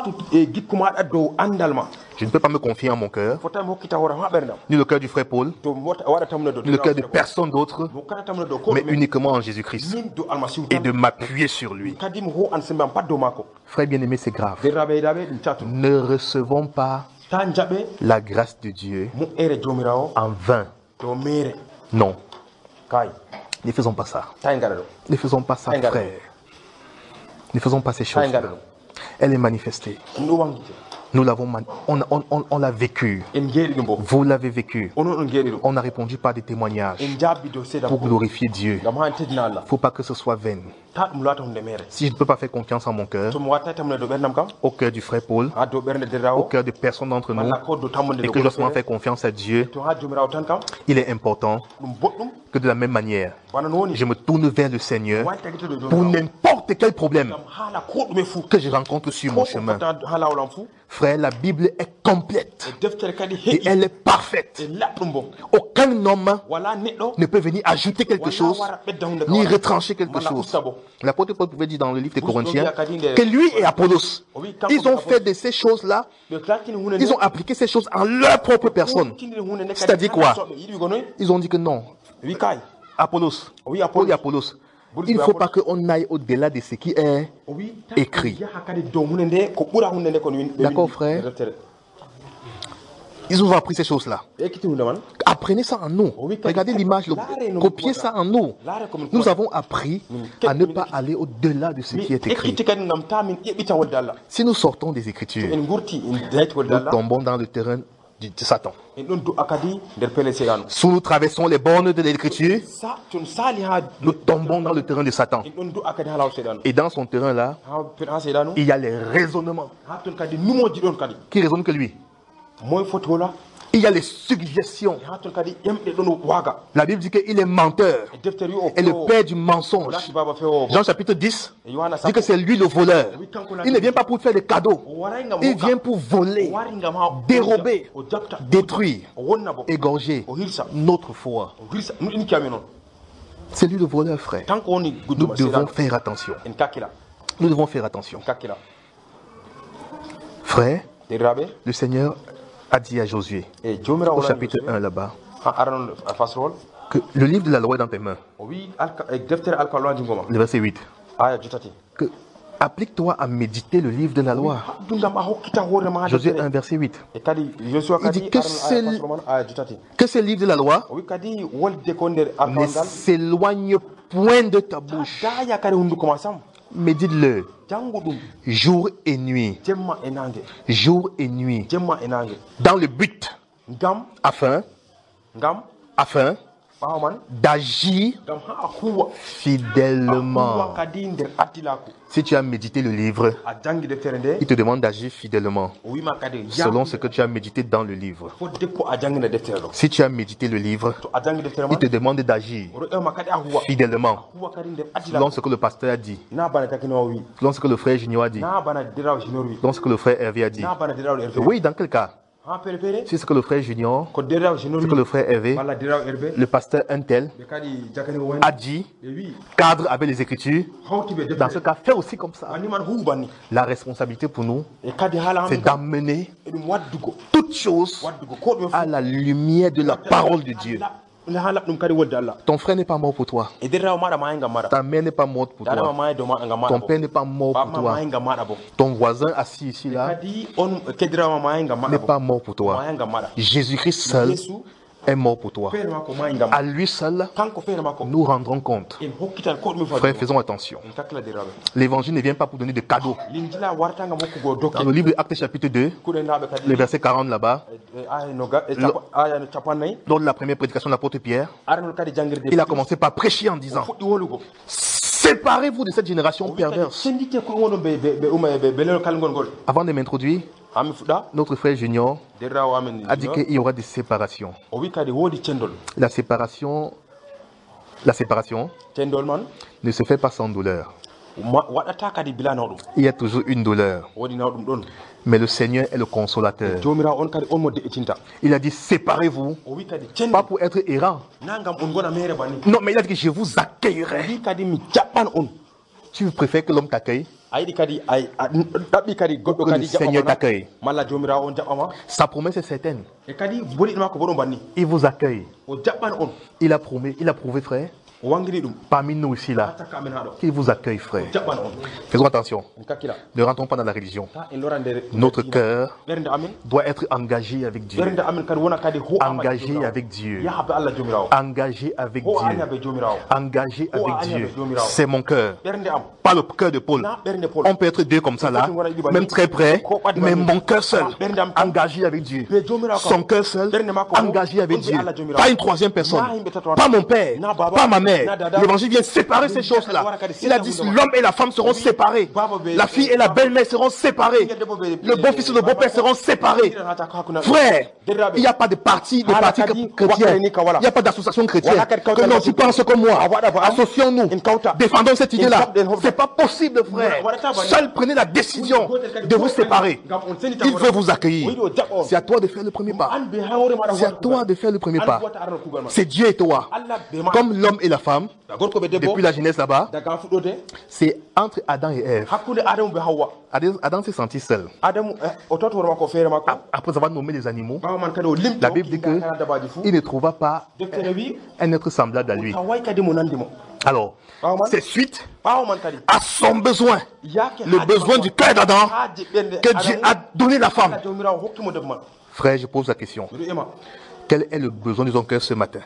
Je ne peux pas me confier en mon cœur, ni le cœur du frère Paul, ni le cœur de personne d'autre, mais uniquement en Jésus-Christ, et de m'appuyer sur lui. Frère bien-aimé, c'est grave. Ne recevons pas la grâce de Dieu en vain. Non. Ne faisons pas ça. Ne faisons pas ça, frère. Ne faisons pas ces choses. Elle est manifestée. Nous l'avons, on, on, on, on l'a vécu. Vous l'avez vécu. On a répondu par des témoignages pour glorifier Dieu. Il ne faut pas que ce soit vain. Si je ne peux pas faire confiance en mon cœur, au cœur du frère Paul, au cœur de personne d'entre nous, et que je dois seulement faire confiance à Dieu, il est important que de la même manière, je me tourne vers le Seigneur pour n'importe quel problème que je rencontre sur mon chemin. Frère, la Bible est complète et elle est parfaite. Aucun homme ne peut venir ajouter quelque chose ni retrancher quelque chose. L'apôtre Paul pouvait dire dans le livre des Corinthiens que lui et Apollos, ils ont fait de ces choses-là, ils ont appliqué ces choses en leur propre personne. C'est-à-dire quoi? Ils ont dit que non. Apollos, Paul et Apollos, il ne faut pas qu'on aille au-delà de ce qui est écrit. D'accord, frère? Ils ont appris ces choses-là. Apprenez ça en nous. Regardez l'image, copiez ça en nous. Nous avons appris à ne pas aller au-delà de ce qui est écrit. Si nous sortons des Écritures, nous tombons dans le terrain de Satan. Si nous traversons les bornes de l'Écriture, nous tombons dans le terrain de Satan. Et dans son terrain là, il y a les raisonnements. Qui raisonne que lui? Il y a les suggestions. La Bible dit qu'il est menteur et le père du mensonge. Jean chapitre dix dit que c'est lui le voleur. Il ne vient pas pour faire des cadeaux. Il vient pour voler, dérober, détruire, égorger notre foi. C'est lui le voleur, frère. Nous devons faire attention. Nous devons faire attention. Frère, le Seigneur a dit à Josué, au chapitre un là-bas, que le livre de la loi est dans tes mains. Le verset huit. Que Applique-toi à méditer le livre de la loi. Josué un, verset huit. Il dit que ce, que ce livre de la loi ne s'éloigne point de ta bouche. Médite-le jour et nuit. Jour et nuit. Dans le but afin, afin d'agir fidèlement. Si tu as médité le livre, il te demande d'agir fidèlement selon ce que tu as médité dans le livre. Si tu as médité le livre, il te demande d'agir fidèlement selon ce que le pasteur a dit, selon ce que le frère Junior a dit, selon ce que le frère Hervé a dit. Oui, dans quel cas? C'est ce que le frère Junior, ce que le frère Hervé, le pasteur Untel a dit, cadre avec les Écritures. Dans ce cas, fais aussi comme ça. La responsabilité pour nous, c'est d'amener toutes choses à la lumière de la parole de Dieu. Ton frère n'est pas mort pour toi. Ta mère n'est pas morte pour toi. Ton père n'est pas mort pour toi. Ton voisin assis ici là n'est pas mort pour toi. Jésus-Christ seul est mort pour toi. À lui seul, nous rendrons compte. Frères, faisons attention. L'évangile ne vient pas pour donner de cadeaux. Dans le livre de Actes chapitre deux, le verset quarante là-bas, lors de la première prédication de l'apôtre Pierre, il a commencé par prêcher en disant: séparez-vous de cette génération perverse. Avant de m'introduire, notre frère Junior a dit qu'il y aura des séparations. La séparation, la séparation ne se fait pas sans douleur. Il y a toujours une douleur. Mais le Seigneur est le consolateur. Il a dit séparez-vous, pas pour être errant. Non, mais il a dit que je vous accueillerai. Tu préfères que l'homme t'accueille? Que le Seigneur t'accueille. Sa promesse est certaine. Il vous accueille. Il a promis, il a prouvé, frère, parmi nous ici là, qu'il vous accueille, frère. Faisons attention. Ne rentrons pas dans la religion. Notre cœur doit être engagé avec Dieu. Engagé avec Dieu. Engagé avec Dieu. Engagé avec Dieu. C'est mon cœur. Pas le cœur de Paul. On peut être deux comme ça là, même très près, mais mon cœur seul, engagé avec Dieu. Son cœur seul, engagé avec Dieu. Pas une troisième personne. Pas mon père. Pas ma mère. L'évangile vient séparer ces choses-là. Il a dit l'homme et la femme seront séparés. La fille et la belle-mère seront séparées. Le beau-fils et le beau-père seront séparés. Frère, il n'y a pas de parti, de parti chrétien. Il n'y a pas d'association chrétienne. Que non, tu penses comme moi. Associons-nous. Défendons cette idée-là. C'est pas possible, frère. Seul prenez la décision de vous séparer. Il veut vous accueillir. C'est à toi de faire le premier pas. C'est à toi de faire le premier pas. C'est Dieu et toi. Comme l'homme et la femme, depuis la Genèse là-bas, c'est entre Adam et Ève. Adam s'est senti seul. Après avoir nommé les animaux, la Bible dit qu'il ne trouva pas un être semblable à lui. Alors, c'est suite à son besoin, le besoin du cœur d'Adam, que Dieu a donné la femme. Frère, je pose la question. Quel est le besoin de ton cœur ce matin?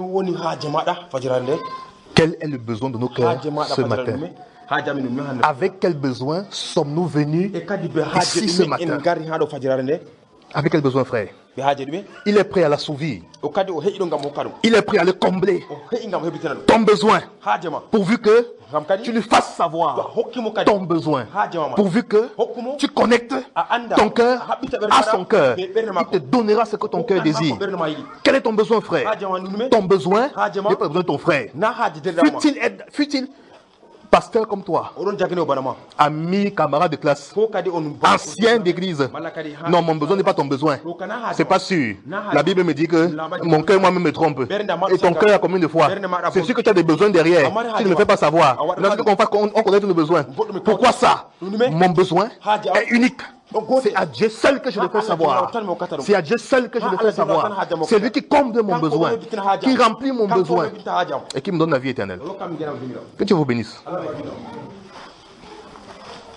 Quel est le besoin de nos cœurs ce matin? Avec quel besoin sommes-nous venus ici ce matin? Avec quel besoin, frère? Il est prêt à l'assouvir. Il est prêt à le combler. Ton besoin, pourvu que tu lui fasses savoir ton besoin, pourvu que tu connectes ton cœur à son cœur. Il te donnera ce que ton cœur désire. Quel est ton besoin, frère? Ton besoin n'est pas besoin de ton frère. Fut-il fut-il pasteur comme toi, ami, camarade de classe, ancien d'église. Non, mon besoin n'est pas ton besoin. C'est pas sûr. La Bible me dit que mon cœur moi-même me trompe. Et ton cœur a combien de fois? C'est sûr que tu as des besoins derrière. Tu ne me fais pas savoir. Lorsque qu'on fasse, on connaît tous nos besoins. Pourquoi ça? Mon besoin est unique. C'est à Dieu seul que je le fais savoir. C'est à Dieu seul que je le fais savoir. C'est lui qui comble mon besoin, qui remplit mon besoin et qui me donne la vie éternelle. Que Dieu vous bénisse.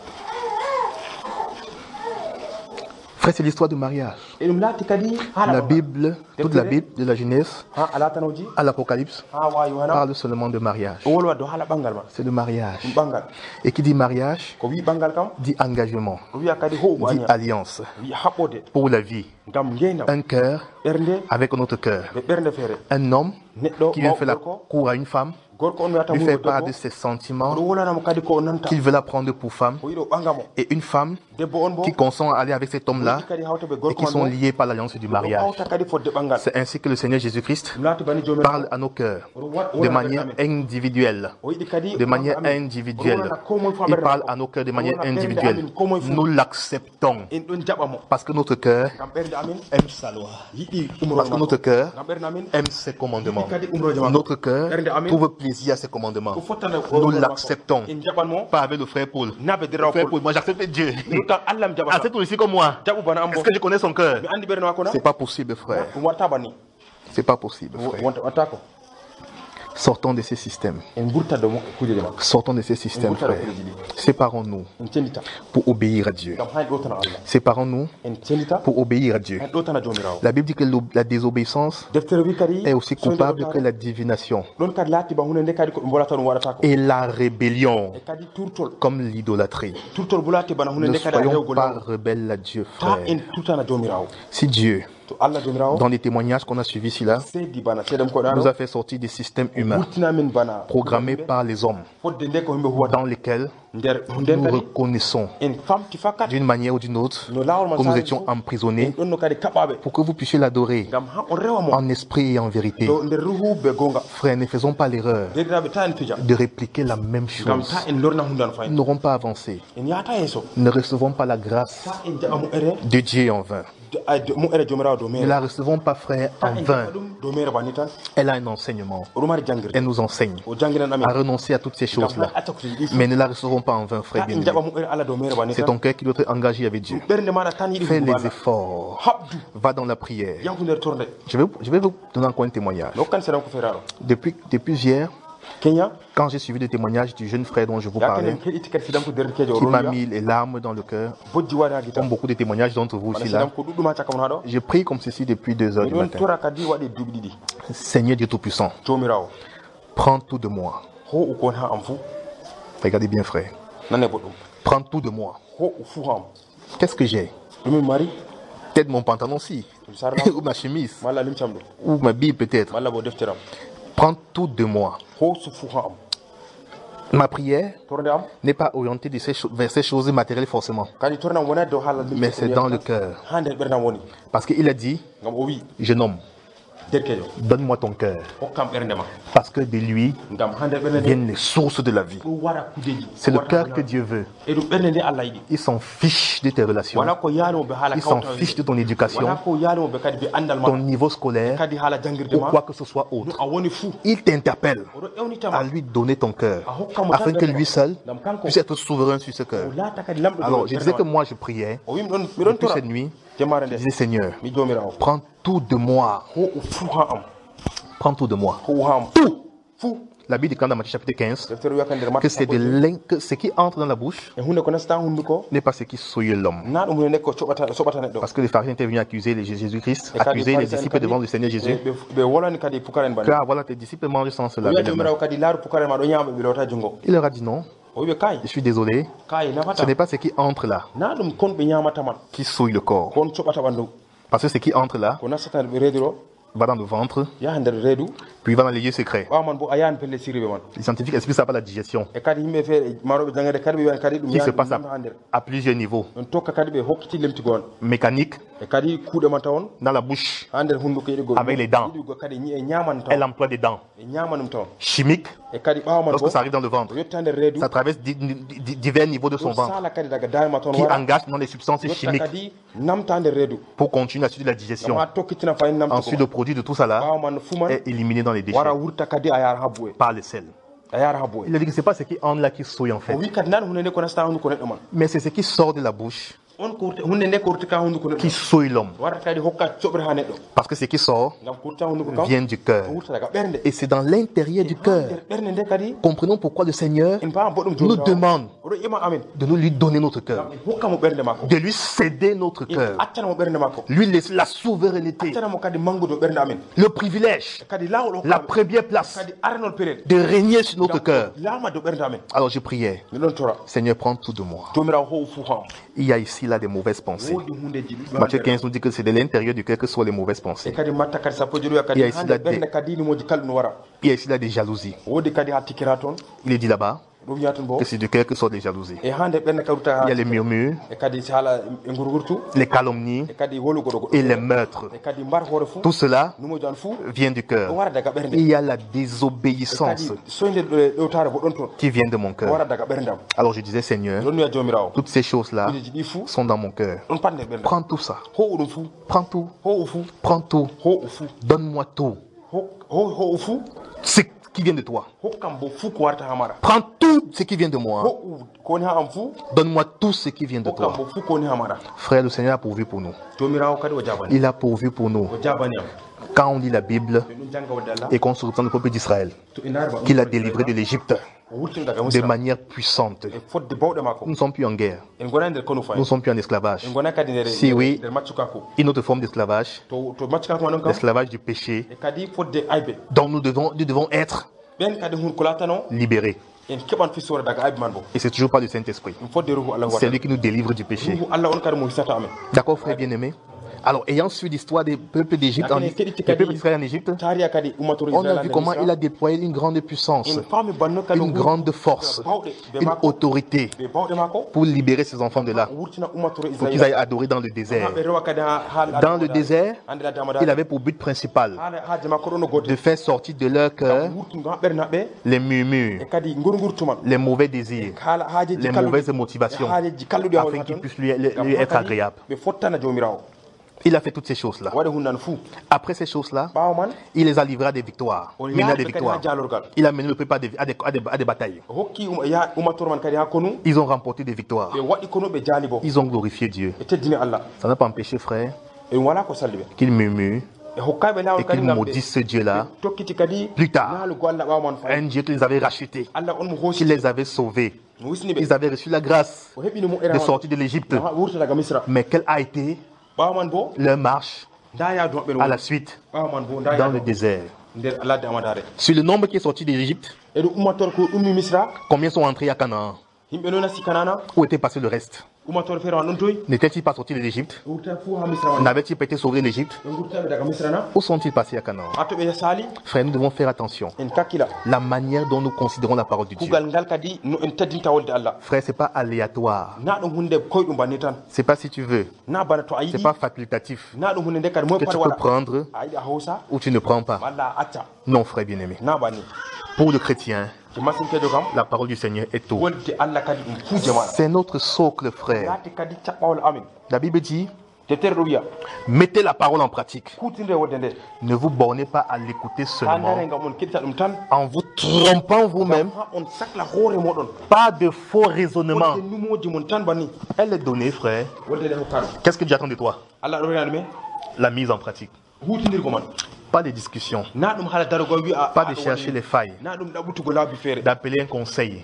Frère, c'est l'histoire du mariage. La Bible, toute la Bible, de la Genèse à l'Apocalypse, parle seulement de mariage. C'est le mariage. Et qui dit mariage, dit engagement, dit alliance pour la vie. Un cœur avec un autre cœur. Un homme qui vient faire la cour à une femme, lui fait part de ses sentiments, qu'il veut la prendre pour femme, et une femme qui consent à aller avec cet homme-là et qui sont liés par l'alliance du mariage. C'est ainsi que le Seigneur Jésus-Christ parle à nos cœurs de manière individuelle. De manière individuelle. Il parle à nos cœurs de manière individuelle. Nous l'acceptons parce que notre cœur aime sa loi. Parce que notre cœur aime ses commandements. Notre cœur trouve plaisir à ses commandements. Nous l'acceptons. Pas avec le frère Paul. Le frère Paul, moi j'accepte Dieu. Accepte aussi comme moi. Est-ce que je connais son cœur? C'est pas possible, frère. C'est pas possible, frère. Sortons de ces systèmes. Sortons de ces systèmes, frère. Séparons-nous pour obéir à Dieu. Séparons-nous pour obéir à Dieu. La Bible dit que la désobéissance est aussi coupable que la divination et la rébellion comme l'idolâtrie. Ne soyons pas rebelles à Dieu, frère. Si Dieu, dans les témoignages qu'on a suivis ici là, nous a fait sortir des systèmes humains programmés par les hommes dans lesquels nous reconnaissons d'une manière ou d'une autre que nous étions emprisonnés pour que vous puissiez l'adorer en esprit et en vérité. Frères, ne faisons pas l'erreur de répliquer la même chose. Nous n'aurons pas avancé. Ne recevons pas la grâce de Dieu en vain. Ne la recevons pas, frère, en vain. Elle a un enseignement. Elle nous enseigne à renoncer à toutes ces choses-là. Mais ne la recevons pas en vain, frère bien-aimé. C'est ton cœur qui doit être engagé avec Dieu. Fais les efforts. Va dans la prière. Je vais, je vais vous donner encore un témoignage. Depuis, depuis hier, quand j'ai suivi le témoignage du jeune frère dont je vous parlais, qui m'a mis les larmes dans le cœur, comme beaucoup de témoignages d'entre vous aussi là, je prie comme ceci depuis deux heures du matin. Seigneur Dieu Tout-Puissant, prends tout de moi. Regardez bien, frère. Prends tout de moi. Qu'est-ce que j'ai? Peut-être mon pantalon aussi, ou ma chemise, ou ma Bible peut-être. Prends tout de moi. Ma prière n'est pas orientée de ces vers ces choses matérielles forcément, mais c'est dans le cœur. Parce qu'il a dit, jeune homme, donne-moi ton cœur, parce que de lui viennent les sources de la vie. C'est le cœur que Dieu veut. Il s'en fiche de tes relations. Il s'en fiche de ton éducation, ton niveau scolaire ou quoi que ce soit autre. Il t'interpelle à lui donner ton cœur, afin que lui seul puisse être souverain sur ce cœur. Alors je disais que moi je priais depuis cette nuit. Je disais, Seigneur, prends tout de moi. Prends tout de moi. Tout. La Bible dit dans Matthieu chapitre quinze que c'est de l'in... que ce qui entre dans la bouche n'est pas ce qui souille l'homme. Parce que les pharisiens étaient venus accuser les Jésus-Christ, accuser les disciples devant le Seigneur Jésus. Car voilà, tes disciples mangent sans se laver les mains. Il leur a dit non. Je suis désolé, ce n'est pas ce qui entre là qui souille le corps. Parce que ce qui entre là va dans le ventre, puis va dans les lieux secrets. Les scientifiques expliquent ça par la digestion, qui se passe à, à plusieurs niveaux. Mécanique, dans la bouche, avec les dents. Elle emploie des dents. Chimique, lorsque ça arrive dans le ventre, ça traverse divers niveaux de son ventre, qui engage dans les substances chimiques pour continuer à suivre la digestion. Ensuite, le produit de tout ça là est éliminé dans les déchets par le sel. Il a dit que ce n'est pas ce qui entre là qui souille en fait, mais c'est ce qui sort de la bouche qui souille l'homme. Parce que ce qui sort vient du cœur. Et c'est dans l'intérieur du cœur. Comprenons pourquoi le Seigneur nous demande de nous lui donner notre cœur, de lui céder notre cœur, lui laisser la souveraineté, le privilège, la première place de régner sur notre cœur. Alors je priais, Seigneur, prends tout de moi. Il y a ici là des mauvaises pensées. Matthieu quinze nous dit que c'est de l'intérieur du cœur que sont les mauvaises pensées. Il y a ici là des, il y a ici là des jalousies. Il est dit là-bas que c'est du cœur que sortent les jalousies. Il y a les murmures, les calomnies et les meurtres. Tout cela vient du cœur. Il y a la désobéissance qui vient de mon cœur. Alors je disais, Seigneur, toutes ces choses-là sont dans mon cœur. Prends tout ça. Prends tout. Prends tout. Donne-moi tout. C'est qui vient de toi. Prends tout ce qui vient de moi. Donne-moi tout ce qui vient de toi. Frère, le Seigneur a pourvu pour nous. Il a pourvu pour nous. Quand on lit la Bible et qu'on se retrouve dans le peuple d'Israël, qu'il a délivré de l'Égypte de manière puissante. Nous ne sommes plus en guerre. Nous ne sommes plus en esclavage. Si oui, une autre forme d'esclavage, l'esclavage du péché, dont nous devons, nous devons être libérés. Et c'est toujours pas le Saint-Esprit. C'est lui qui nous délivre du péché. D'accord, frère bien-aimé? Alors, ayant su l'histoire des peuples d'Égypte, des peuples d'Israël en Égypte, on a vu comment il a déployé une grande puissance, une grande force, une autorité pour libérer ses enfants de là, pour qu'ils aillent adorer dans le désert. Dans le désert, il avait pour but principal de faire sortir de leur cœur les murmures, les mauvais désirs, les mauvaises motivations, afin qu'ils puissent lui, lui être agréables. Il a fait toutes ces choses-là. Après ces choses-là, il les a livrés à des victoires. Mené à des victoires. Il a mené le peuple à des, à des, à des, à des batailles. Ils ont remporté des victoires. Ils ont glorifié Dieu. Ça n'a pas empêché, frère, qu'ils murmurent et qu'ils maudissent ce Dieu-là. Plus tard, un Dieu qui les avait rachetés, qui les avait sauvés. Ils avaient reçu la grâce de sortir de l'Égypte. Mais quelle a été leur marche à la suite dans le désert? Sur le nombre qui est sorti d'Égypte, combien sont entrés à Canaan? Où était passé le reste? N'étaient-ils pas sortis de l'Égypte? N'avaient-ils pas été sauvés de l'Égypte? Où sont-ils passés à Canaan? Frère, nous devons faire attention. La manière dont nous considérons la parole de Dieu. Frère, ce n'est pas aléatoire. Ce n'est pas si tu veux. Ce n'est pas facultatif. Que tu peux prendre ou tu ne prends pas. Non, frère bien-aimé. Pour le chrétien, la parole du Seigneur est tout. C'est notre socle, frère. La Bible dit, mettez la parole en pratique. Ne vous bornez pas à l'écouter seulement en vous trompant vous-même. Pas de faux raisonnements. Elle est donnée, frère. Qu'est-ce que Dieu attend de toi? La mise en pratique. Pas de discussion, pas de chercher les failles, d'appeler un conseil.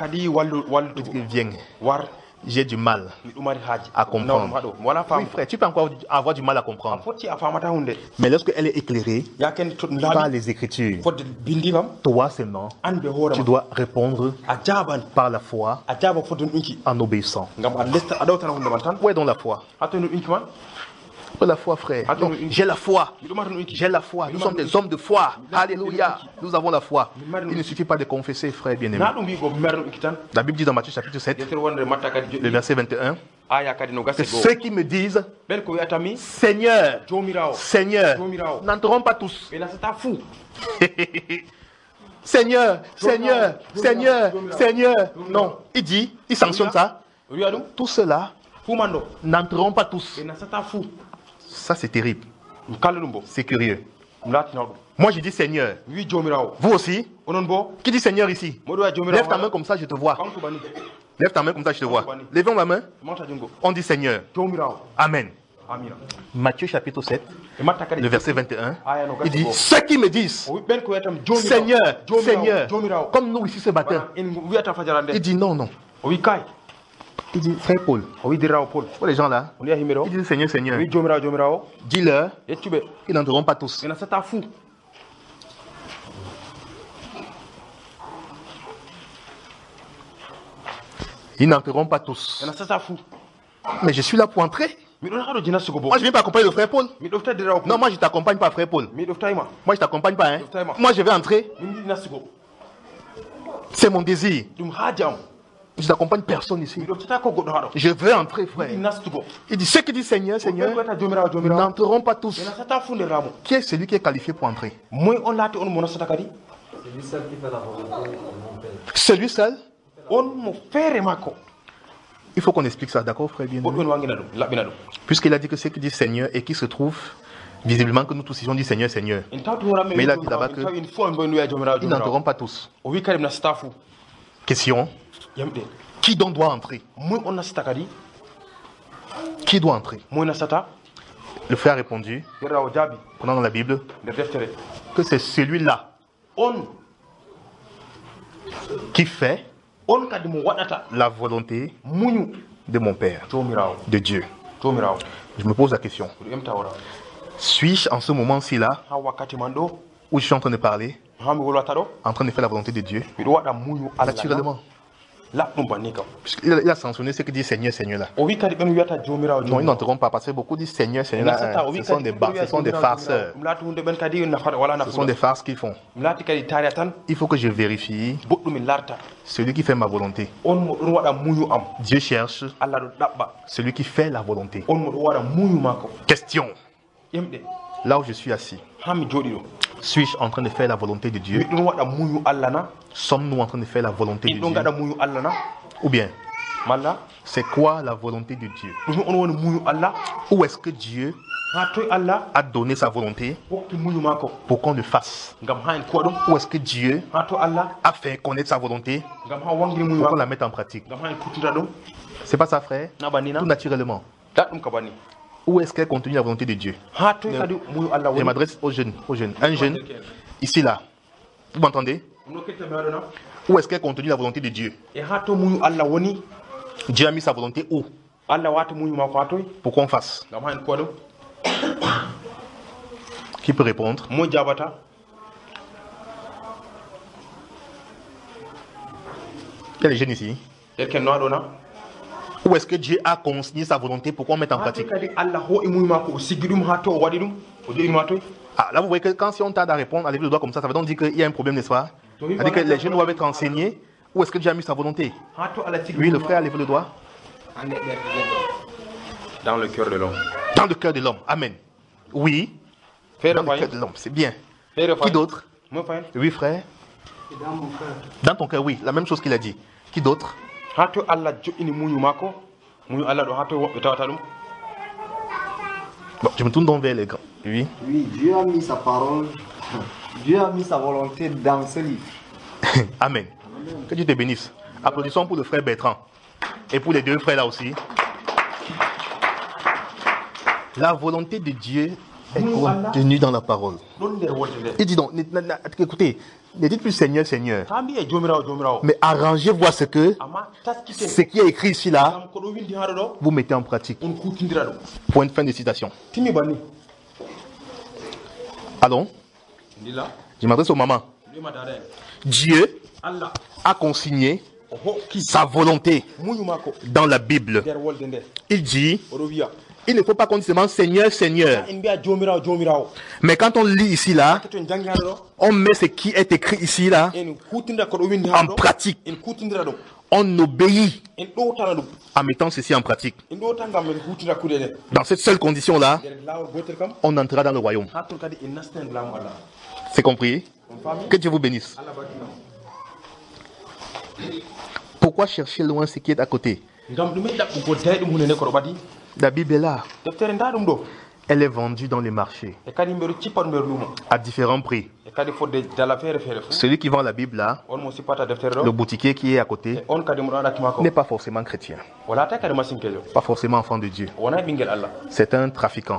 Viens, j'ai du mal à comprendre. Oui, frère, tu peux encore avoir du mal à comprendre. Mais lorsque elle est éclairée par les Écritures, toi seulement, tu dois répondre par la foi en obéissant. Où est donc la foi? La foi, frère. J'ai la foi. J'ai la foi. Nous sommes des hommes de foi. Alléluia. Nous avons la foi. Il ne suffit pas de confesser, frère bien-aimé. La Bible dit dans Matthieu chapitre sept, le verset vingt et un, que ceux qui me disent Seigneur, Seigneur, n'entreront pas tous. Seigneur, Seigneur, Seigneur, Seigneur. Non, il dit, il sanctionne ça. Tout cela n'entreront pas tous. Ça, c'est terrible. C'est curieux. Moi, je dis Seigneur. Vous aussi? Qui dit Seigneur ici? Lève ta main comme ça, je te vois. Lève ta main comme ça, je te vois. Levons ma main. On dit Seigneur. Amen. Matthieu chapitre sept, le verset vingt et un. Il dit, ceux qui me disent, Seigneur, Seigneur, comme nous ici ce matin. Il dit non, non. Il dit, frère Paul, pour les gens là, il dit Seigneur, Seigneur. Dis-leur, ils n'entreront pas tous. Ils n'entreront pas tous. Mais je suis là pour entrer. Moi, je ne viens pas accompagner le frère Paul. Non, moi, je ne t'accompagne pas, frère Paul. Moi, je ne t'accompagne pas. Hein. Moi, je vais entrer. C'est mon désir. Je ne t'accompagne personne ici. Je veux entrer, frère. Il dit, ceux qui disent Seigneur, Seigneur, n'entreront pas tous. Qui est celui qui est qualifié pour entrer? Celui seul. Il faut qu'on explique ça, d'accord, frère bien. Puisqu'il a dit que ceux qui disent Seigneur et qui se trouvent visiblement que nous tous ici on dit Seigneur, Seigneur. Mais il a dit là-bas qu'ils n'entreront pas tous. Question. Qui donc doit entrer? Qui doit entrer? Le frère a répondu, prenant dans la Bible, que c'est celui-là qui fait la volonté de mon Père, de Dieu. Je me pose la question. Suis-je en ce moment-ci là, où je suis en train de parler, en train de faire la volonté de Dieu? Naturellement. Il a, il a sanctionné ceux qui disent Seigneur, Seigneur là. Non, ils n'entreront pas parce que beaucoup disent Seigneur, Seigneur là. Ce sont des, ce sont des farceurs. Ce sont des farces qu'ils font. Il faut que je vérifie celui qui fait ma volonté. Dieu cherche celui qui fait la volonté. Question. Là où je suis assis, suis-je en train de faire la volonté de Dieu? Sommes-nous en train de faire la volonté de Dieu? Ou bien, c'est quoi la volonté de Dieu? Où est-ce que Dieu a donné sa volonté pour qu'on le fasse? Où est-ce que Dieu a fait connaître sa volonté pour qu'on la mette en pratique? C'est pas ça, frère? Tout naturellement. Où est-ce qu'est contenue la volonté de Dieu? Je m'adresse aux jeunes, aux jeunes. Un jeune, ici là. Vous m'entendez? Où est-ce qu'est contenue la volonté de Dieu? Dieu a mis sa volonté où? Pour qu'on fasse. Qui peut répondre? Quel est jeune ici? Où est-ce que Dieu a consigné sa volonté pour qu'on mette en pratique? Ah, là vous voyez que quand si on tarde à répondre, à lever le doigt comme ça, ça veut donc dire qu'il y a un problème, n'est-ce pas? Ça veut dire que les jeunes doivent être enseignés. Où est-ce que Dieu a mis sa volonté? Oui, le frère a levé le doigt. Dans le cœur de l'homme. Dans le cœur de l'homme. Amen. Oui. Dans le cœur de l'homme, c'est bien. Qui d'autre? Oui, frère. Dans ton cœur, oui. La même chose qu'il a dit. Qui d'autre? Bon, je me tourne donc vers les grands. Oui. Oui, Dieu a mis sa parole, Dieu a mis sa volonté dans ce livre. Amen. Que Dieu te bénisse. Applaudissons pour le frère Bertrand. Et pour les deux frères là aussi. La volonté de Dieu est contenue dans la parole. Il dit donc, écoutez, ne dites plus Seigneur, Seigneur. Mais arrangez-vous à ce que ce qui est écrit ici là, vous mettez en pratique. Point de fin de citation. Allons. Je m'adresse aux mamans. Dieu a consigné sa volonté dans la Bible. Il dit, il ne faut pas qu'on dise seulement Seigneur, Seigneur. Mais quand on lit ici là, on met ce qui est écrit ici là en pratique. On obéit en mettant ceci en pratique. Dans cette seule condition là, on entrera dans le royaume. C'est compris? Que Dieu vous bénisse. Pourquoi chercher loin ce qui est à côté? La Bible est là. Elle est vendue dans les marchés à différents prix. Celui qui vend la Bible là, le boutiquier qui est à côté, n'est pas forcément chrétien, pas forcément enfant de Dieu. C'est un trafiquant.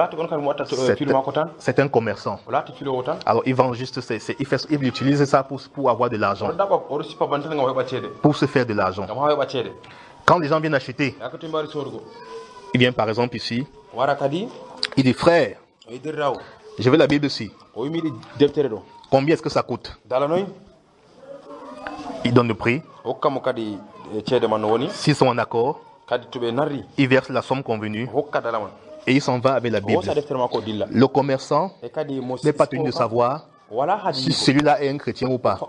C'est un commerçant. Alors il vend juste, c'est, c'est, il, fait, il utilise ça pour, pour avoir de l'argent, pour se faire de l'argent. Quand les gens viennent acheter, il vient par exemple ici, il dit frère, je veux la Bible ici. Combien est-ce que ça coûte? Il donne le prix. S'ils sont en accord, il verse la somme convenue et il s'en va avec la Bible. Le commerçant n'est pas tenu de savoir si celui-là est un chrétien ou pas.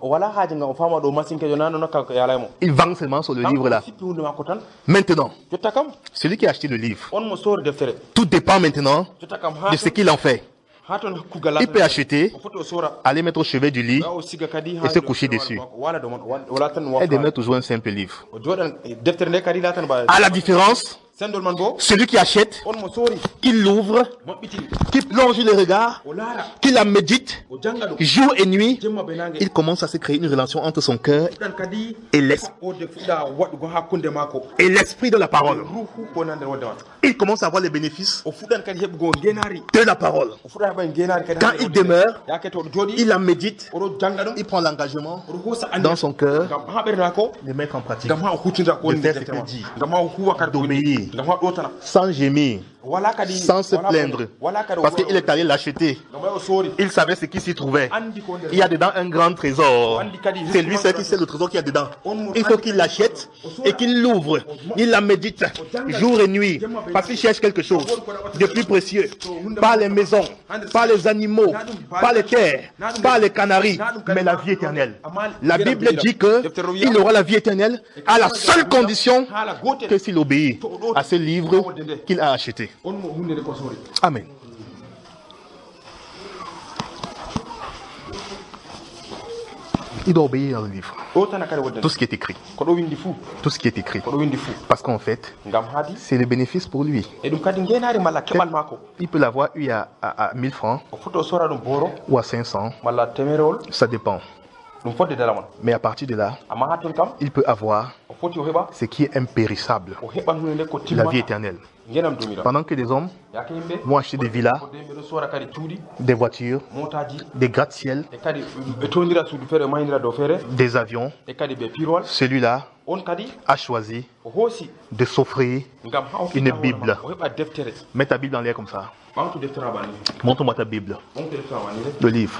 Il vend seulement sur le livre là. Maintenant, celui qui a acheté le livre, tout dépend maintenant de ce qu'il en fait. Il peut acheter, aller mettre au chevet du lit et se coucher dessus. Elle demeure toujours un simple livre. À la différence, celui qui achète, qu'il l'ouvre, qu'il plonge le regard, qu'il la médite, jour et nuit, il commence à se créer une relation entre son cœur et l'esprit. Et l'esprit de la parole. Il commence à voir les bénéfices de la parole. Quand il demeure, il la médite, il prend l'engagement dans son cœur de mettre en pratique, de faire ce qu'il dit, d'obéir, sans gémir, sans se plaindre, parce qu'il est allé l'acheter. Il savait ce qui s'y trouvait. Il y a dedans un grand trésor. C'est lui seul qui sait le trésor qu'il y a dedans. Il faut qu'il l'achète et qu'il l'ouvre. Il la médite jour et nuit, parce qu'il cherche quelque chose de plus précieux. Pas les maisons, pas les animaux, pas les terres, pas les canaries, mais la vie éternelle. La Bible dit qu'il aura la vie éternelle à la seule condition que s'il obéit à ce livre qu'il a acheté. Amen. Il doit obéir au livre. Tout ce qui est écrit. Tout ce qui est écrit. Parce qu'en fait, c'est le bénéfice pour lui. Il peut l'avoir eu à, à, à mille francs ou à cinq cents. Ça dépend. Mais à partir de là, il peut avoir ce qui est impérissable, la vie éternelle. Pendant que des hommes vont acheter des villas, des voitures, des gratte-ciel, des avions, celui-là a choisi de s'offrir une Bible. Mets ta Bible dans l'air comme ça. Montre-moi ta Bible. Le livre.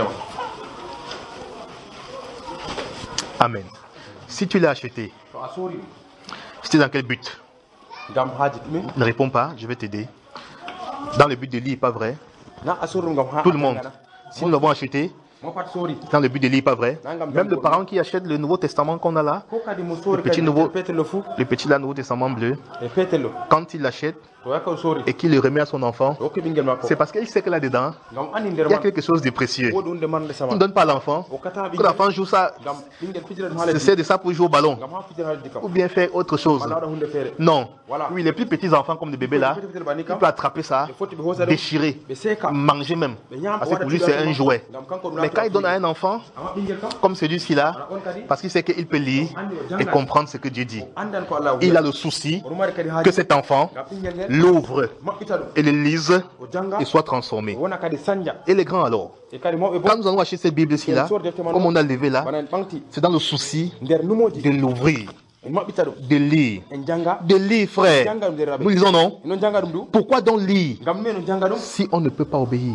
Amen. Si tu l'as acheté, c'était dans quel but? Ne réponds pas, je vais t'aider. Dans le but de lire, pas vrai? Tout le monde. Si nous l'avons acheté, dans le but de lire, pas vrai? Même le parent qui achète le Nouveau Testament qu'on a là, le petit, nouveau, le petit là, Nouveau Testament bleu, quand il l'achète et qu'il le remet à son enfant, c'est parce qu'il sait que là-dedans, il y a quelque chose de précieux. Il ne donne pas à l'enfant, que l'enfant joue ça, se sert de ça pour jouer au ballon, ou bien faire autre chose. Non. Oui, les plus petits enfants comme les bébés là, il peut attraper ça, déchirer, manger même, parce que pour lui c'est un jouet. Mais quand il donne à un enfant, comme celui-ci là, parce qu'il sait qu'il peut lire et comprendre ce que Dieu dit, il a le souci que cet enfant l'ouvre et le lise et soit transformé. Et les grands alors, quand nous allons acheter cette Bible-ci là, comme on a levé là, c'est dans le souci de l'ouvrir, de lire, de lire frère. Nous disons non. Pourquoi donc lire si on ne peut pas obéir?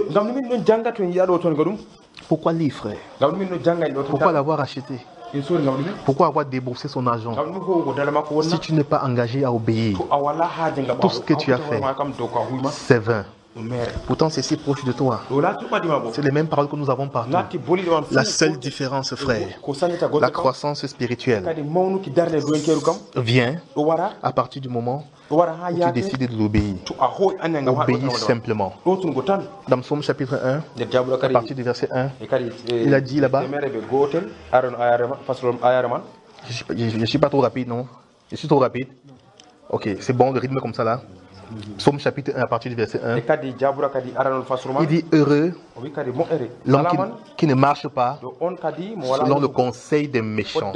Pourquoi lire frère? Pourquoi l'avoir acheté? Pourquoi avoir déboursé son argent si tu n'es pas engagé à obéir? Tout ce que tu as fait, c'est vain. Pourtant c'est si proche de toi. C'est les mêmes paroles que nous avons partout. La seule différence, frère, la croissance spirituelle vient à partir du moment où tu décides de l'obéir. Obéis simplement. Dans Psaume chapitre un, à partir du verset un, il a dit là-bas, je ne suis pas trop rapide, non? Je suis trop rapide. Ok, c'est bon le rythme comme ça là. Psaume chapitre un à partir du verset un. Il dit heureux l'homme qui, qui ne marche pas selon le conseil des méchants.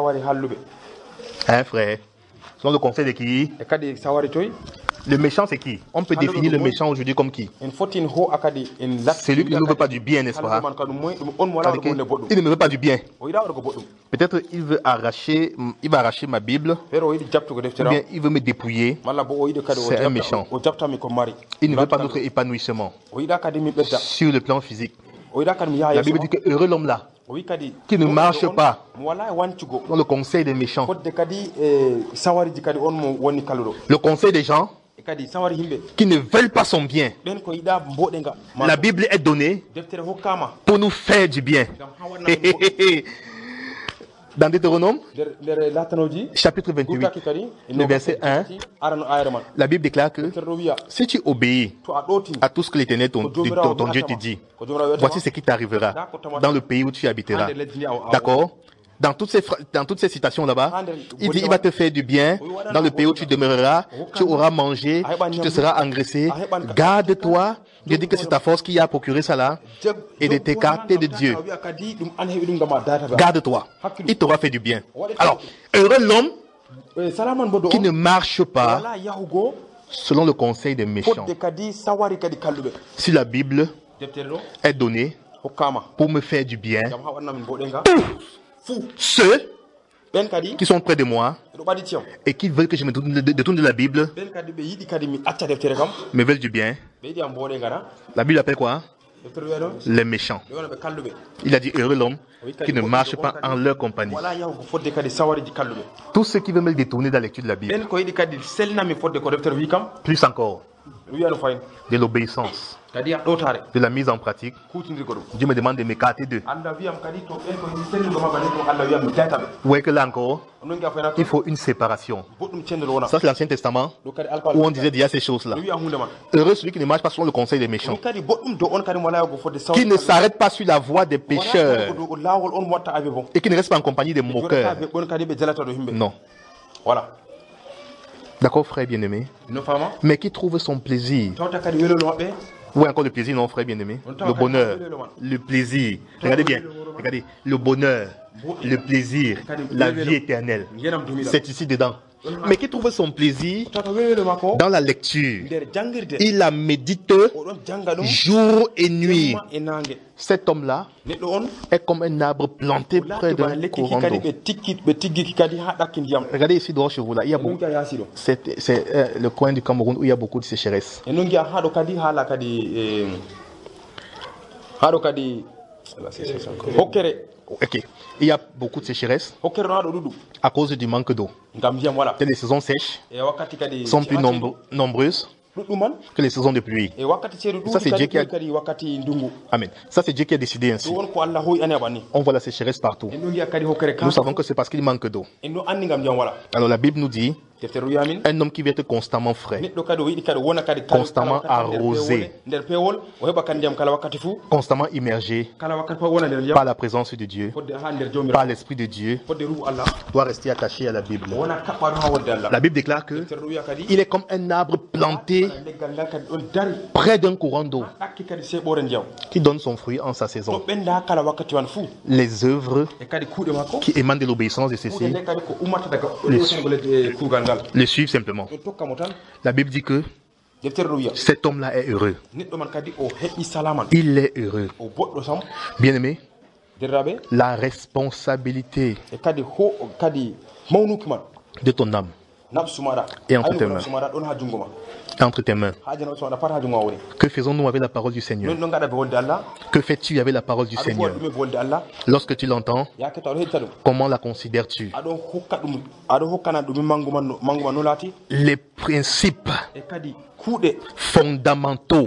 Hein frère? Selon le conseil de qui? Le méchant c'est qui? On peut définir le méchant aujourd'hui comme qui? Celui qui ne nous veut pas du bien, n'est-ce pas? Il ne me veut pas du bien. Peut-être il veut arracher, il va arracher ma Bible, ou bien il veut me dépouiller. C'est un méchant. Il ne veut pas notre épanouissement sur le plan physique. La Bible dit que heureux l'homme là qui ne marche pas dans le conseil des méchants. Le conseil des gens qui ne veulent pas son bien. La Bible est donnée pour nous faire du bien. Dans Deutéronome, chapitre vingt-huit, le verset un, la Bible déclare que si tu obéis à tout ce que l'Éternel ton, ton, ton Dieu te dit, voici ce qui t'arrivera dans le pays où tu habiteras. D'accord? Dans toutes ces, dans toutes ces citations là-bas, il dit il va te faire du bien dans le pays où tu demeureras, tu auras mangé, tu te seras engraissé. Garde-toi. Dieu dit que c'est ta force qui a procuré ça là et de t'écarter de Dieu. Garde-toi. Il t'aura fait du bien. Alors, heureux l'homme qui ne marche pas selon le conseil des méchants. Si la Bible est donnée pour me faire du bien, ceux qui sont près de moi et qui veulent que je me détourne de la Bible me veulent du bien. La Bible appelle quoi? Les méchants. Il a dit heureux l'homme qui ne marche pas en leur compagnie. Tous ceux qui veulent me détourner de la lecture de la Bible, plus encore, de l'obéissance, de la mise en pratique, Dieu me demande de m'écarter d'eux. Vous voyez que là encore, il faut une séparation. Ça c'est l'Ancien Testament où on disait déjà ces choses-là. Heureux celui qui ne marche pas selon le conseil des méchants, qui ne s'arrête pas sur la voie des pécheurs et qui ne reste pas en compagnie des moqueurs. Non. Voilà. D'accord, frère bien-aimé. Mais qui trouve son plaisir. Oui, encore le plaisir, non, frère bien-aimé. Le bonheur, le plaisir. Regardez bien, regardez. Le bonheur, le plaisir, la vie éternelle. C'est ici dedans. Mais qui trouve son plaisir dans la lecture. Il la médite jour et nuit. Cet homme-là est comme un arbre planté près d'un courant d'eau. Regardez ici dehors chez vous là, il y a beaucoup. C'est euh, le coin du Cameroun où il y a beaucoup de sécheresse. Ok, il y a beaucoup de sécheresse à cause du manque d'eau. Les saisons sèches sont plus nombre, nombreuses que les saisons de pluie. Ça c'est Dieu qui a... Amen. Ça c'est Dieu qui a décidé ainsi. On voit la sécheresse partout. Nous savons que c'est parce qu'il manque d'eau. Alors la Bible nous dit un homme qui veut être constamment frais, constamment arrosé, constamment immergé par la présence de Dieu, par l'Esprit de Dieu, doit rester attaché à la Bible. La Bible déclare que il est comme un arbre planté près d'un courant d'eau qui donne son fruit en sa saison. Les œuvres qui émanent de l'obéissance de ceci le suivent simplement. La Bible dit que cet homme-là est heureux. Il est heureux. Bien aimé, la responsabilité de ton âme est entre tes mains. Entre tes mains. Que faisons-nous avec la parole du Seigneur? Que fais-tu avec la parole du Seigneur? Lorsque tu l'entends, comment la considères-tu? Les principes fondamentaux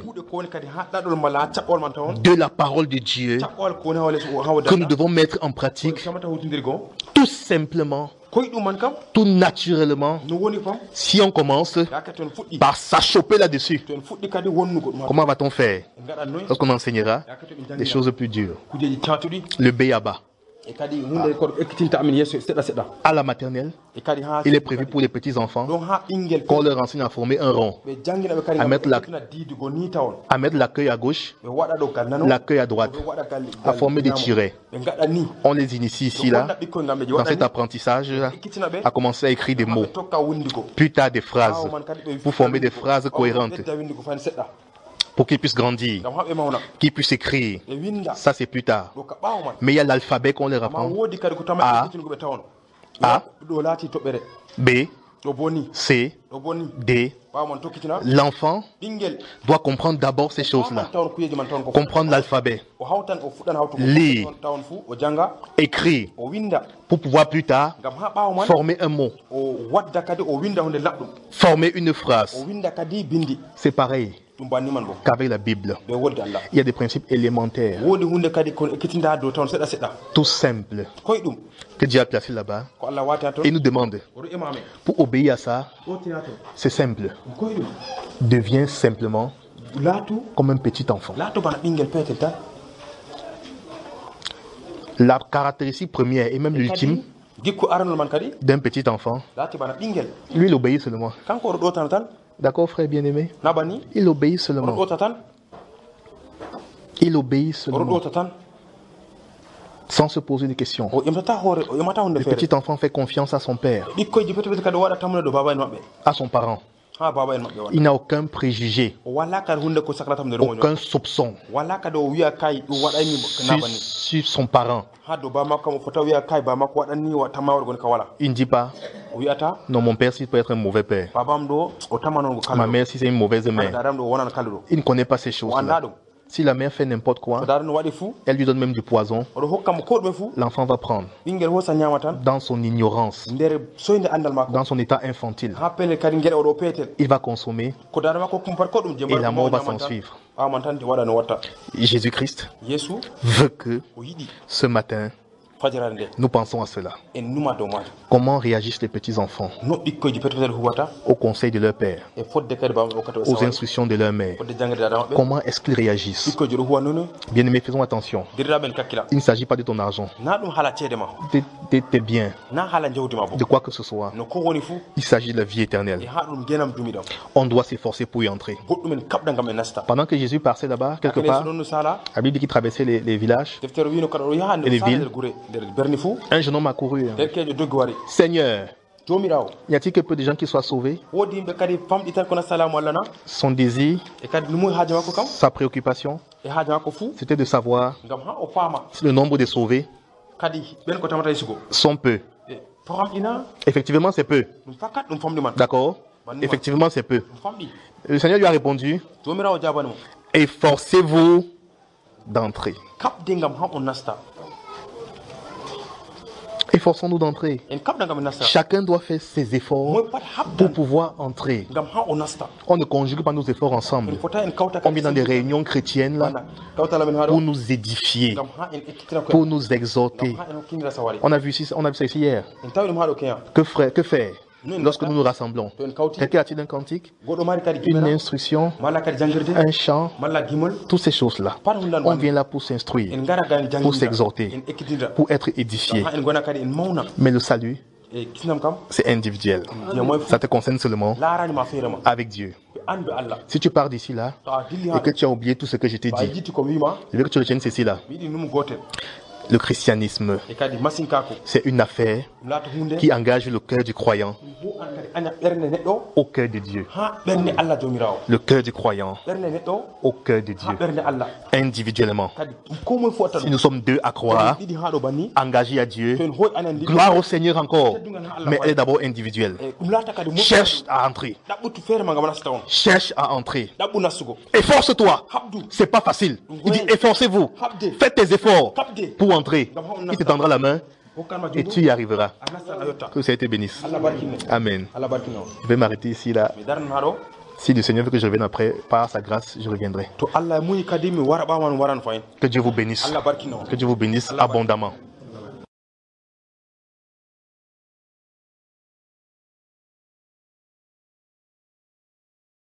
de la parole de Dieu que nous devons mettre en pratique, tout simplement, tout naturellement, si on commence par s'achoper là-dessus, comment va-t-on faire lorsqu'on enseignera des choses plus dures? Le béaba. À la maternelle, il est prévu pour les petits-enfants qu'on leur enseigne à former un rond, à mettre la, à mettre l'accueil à gauche, l'accueil à droite, à former des tirets. On les initie ici, là, dans cet apprentissage, à commencer à écrire des mots, plus tard des phrases, pour former des phrases cohérentes, pour qu'ils puissent grandir, qu'ils puissent écrire. Ça, c'est plus tard. Mais il y a l'alphabet qu'on leur apprend. A, A, B, C, D. L'enfant doit comprendre d'abord ces choses-là. Comprendre l'alphabet, lire, écrire, pour pouvoir plus tard former un mot, former une phrase. C'est pareil qu'avec la Bible. Il y a des principes élémentaires, tout simples, que Dieu a placés là-bas. Et il nous demande, pour obéir à ça, c'est simple. Deviens simplement comme un petit enfant. La caractéristique première et même l'ultime d'un petit enfant, lui, il obéit seulement. D'accord, frère bien-aimé? Il obéit seulement. Il obéit seulement. Sans se poser des questions. Le petit enfant fait confiance à son père, à son parent. Il n'a aucun préjugé, aucun soupçon sur, sur son parent. Il ne dit pas, non, mon père, s'il peut être un mauvais père, ma mère, si c'est une mauvaise mère. Il ne connaît pas ces choses-là. Si la mère fait n'importe quoi, elle lui donne même du poison, l'enfant va prendre. Dans son ignorance, dans son état infantile, il va consommer et la mort va s'en suivre. Jésus-Christ veut que ce matin, nous pensons à cela. Comment réagissent les petits-enfants au conseil de leur père, aux instructions de leur mère? Comment est-ce qu'ils réagissent? Bien-aimés, faisons attention. Il ne s'agit pas de ton argent, de, de tes biens, de quoi que ce soit. Il s'agit de la vie éternelle. On doit s'efforcer pour y entrer. Pendant que Jésus passait là-bas, quelque part, la Bible dit qu'il traversait les, les villages et les villes. Un jeune homme a couru. Seigneur, y a-t-il que peu de gens qui soient sauvés? Son désir, sa préoccupation, c'était de savoir si le nombre de sauvés sont peu. Effectivement, c'est peu. D'accord? Effectivement, c'est peu. Le Seigneur lui a répondu, efforcez-vous d'entrer. Efforçons-nous d'entrer. Chacun doit faire ses efforts pour pouvoir entrer. On ne conjugue pas nos efforts ensemble. On vient dans des réunions chrétiennes là, pour nous édifier, pour nous exhorter. On a vu, ici, on a vu ça ici hier. Que, frère, que faire lorsque nous nous rassemblons? Quelqu'un a-t-il un cantique, une instruction, un chant, toutes ces choses-là? On vient là pour s'instruire, pour s'exhorter, pour être édifié. Mais le salut, c'est individuel. Ça te concerne seulement avec Dieu. Si tu pars d'ici là et que tu as oublié tout ce que je t'ai dit, je veux que tu retiennes ceci là. Le christianisme, c'est une affaire qui engage le cœur du croyant au cœur de Dieu. Le cœur du croyant au cœur de Dieu. Individuellement. Si nous sommes deux à croire, engagés à Dieu, gloire au Seigneur encore. Mais elle est d'abord individuelle. Cherche à entrer. Cherche à entrer. Efforce-toi. C'est pas facile. Il dit efforcez-vous. Faites tes efforts pour entrer. Il te tendra la main et tu y arriveras. Que ça te bénisse. Amen. Je vais m'arrêter ici là. Si le Seigneur veut que je revienne après, par sa grâce, je reviendrai. Que Dieu vous bénisse. Que Dieu vous bénisse abondamment.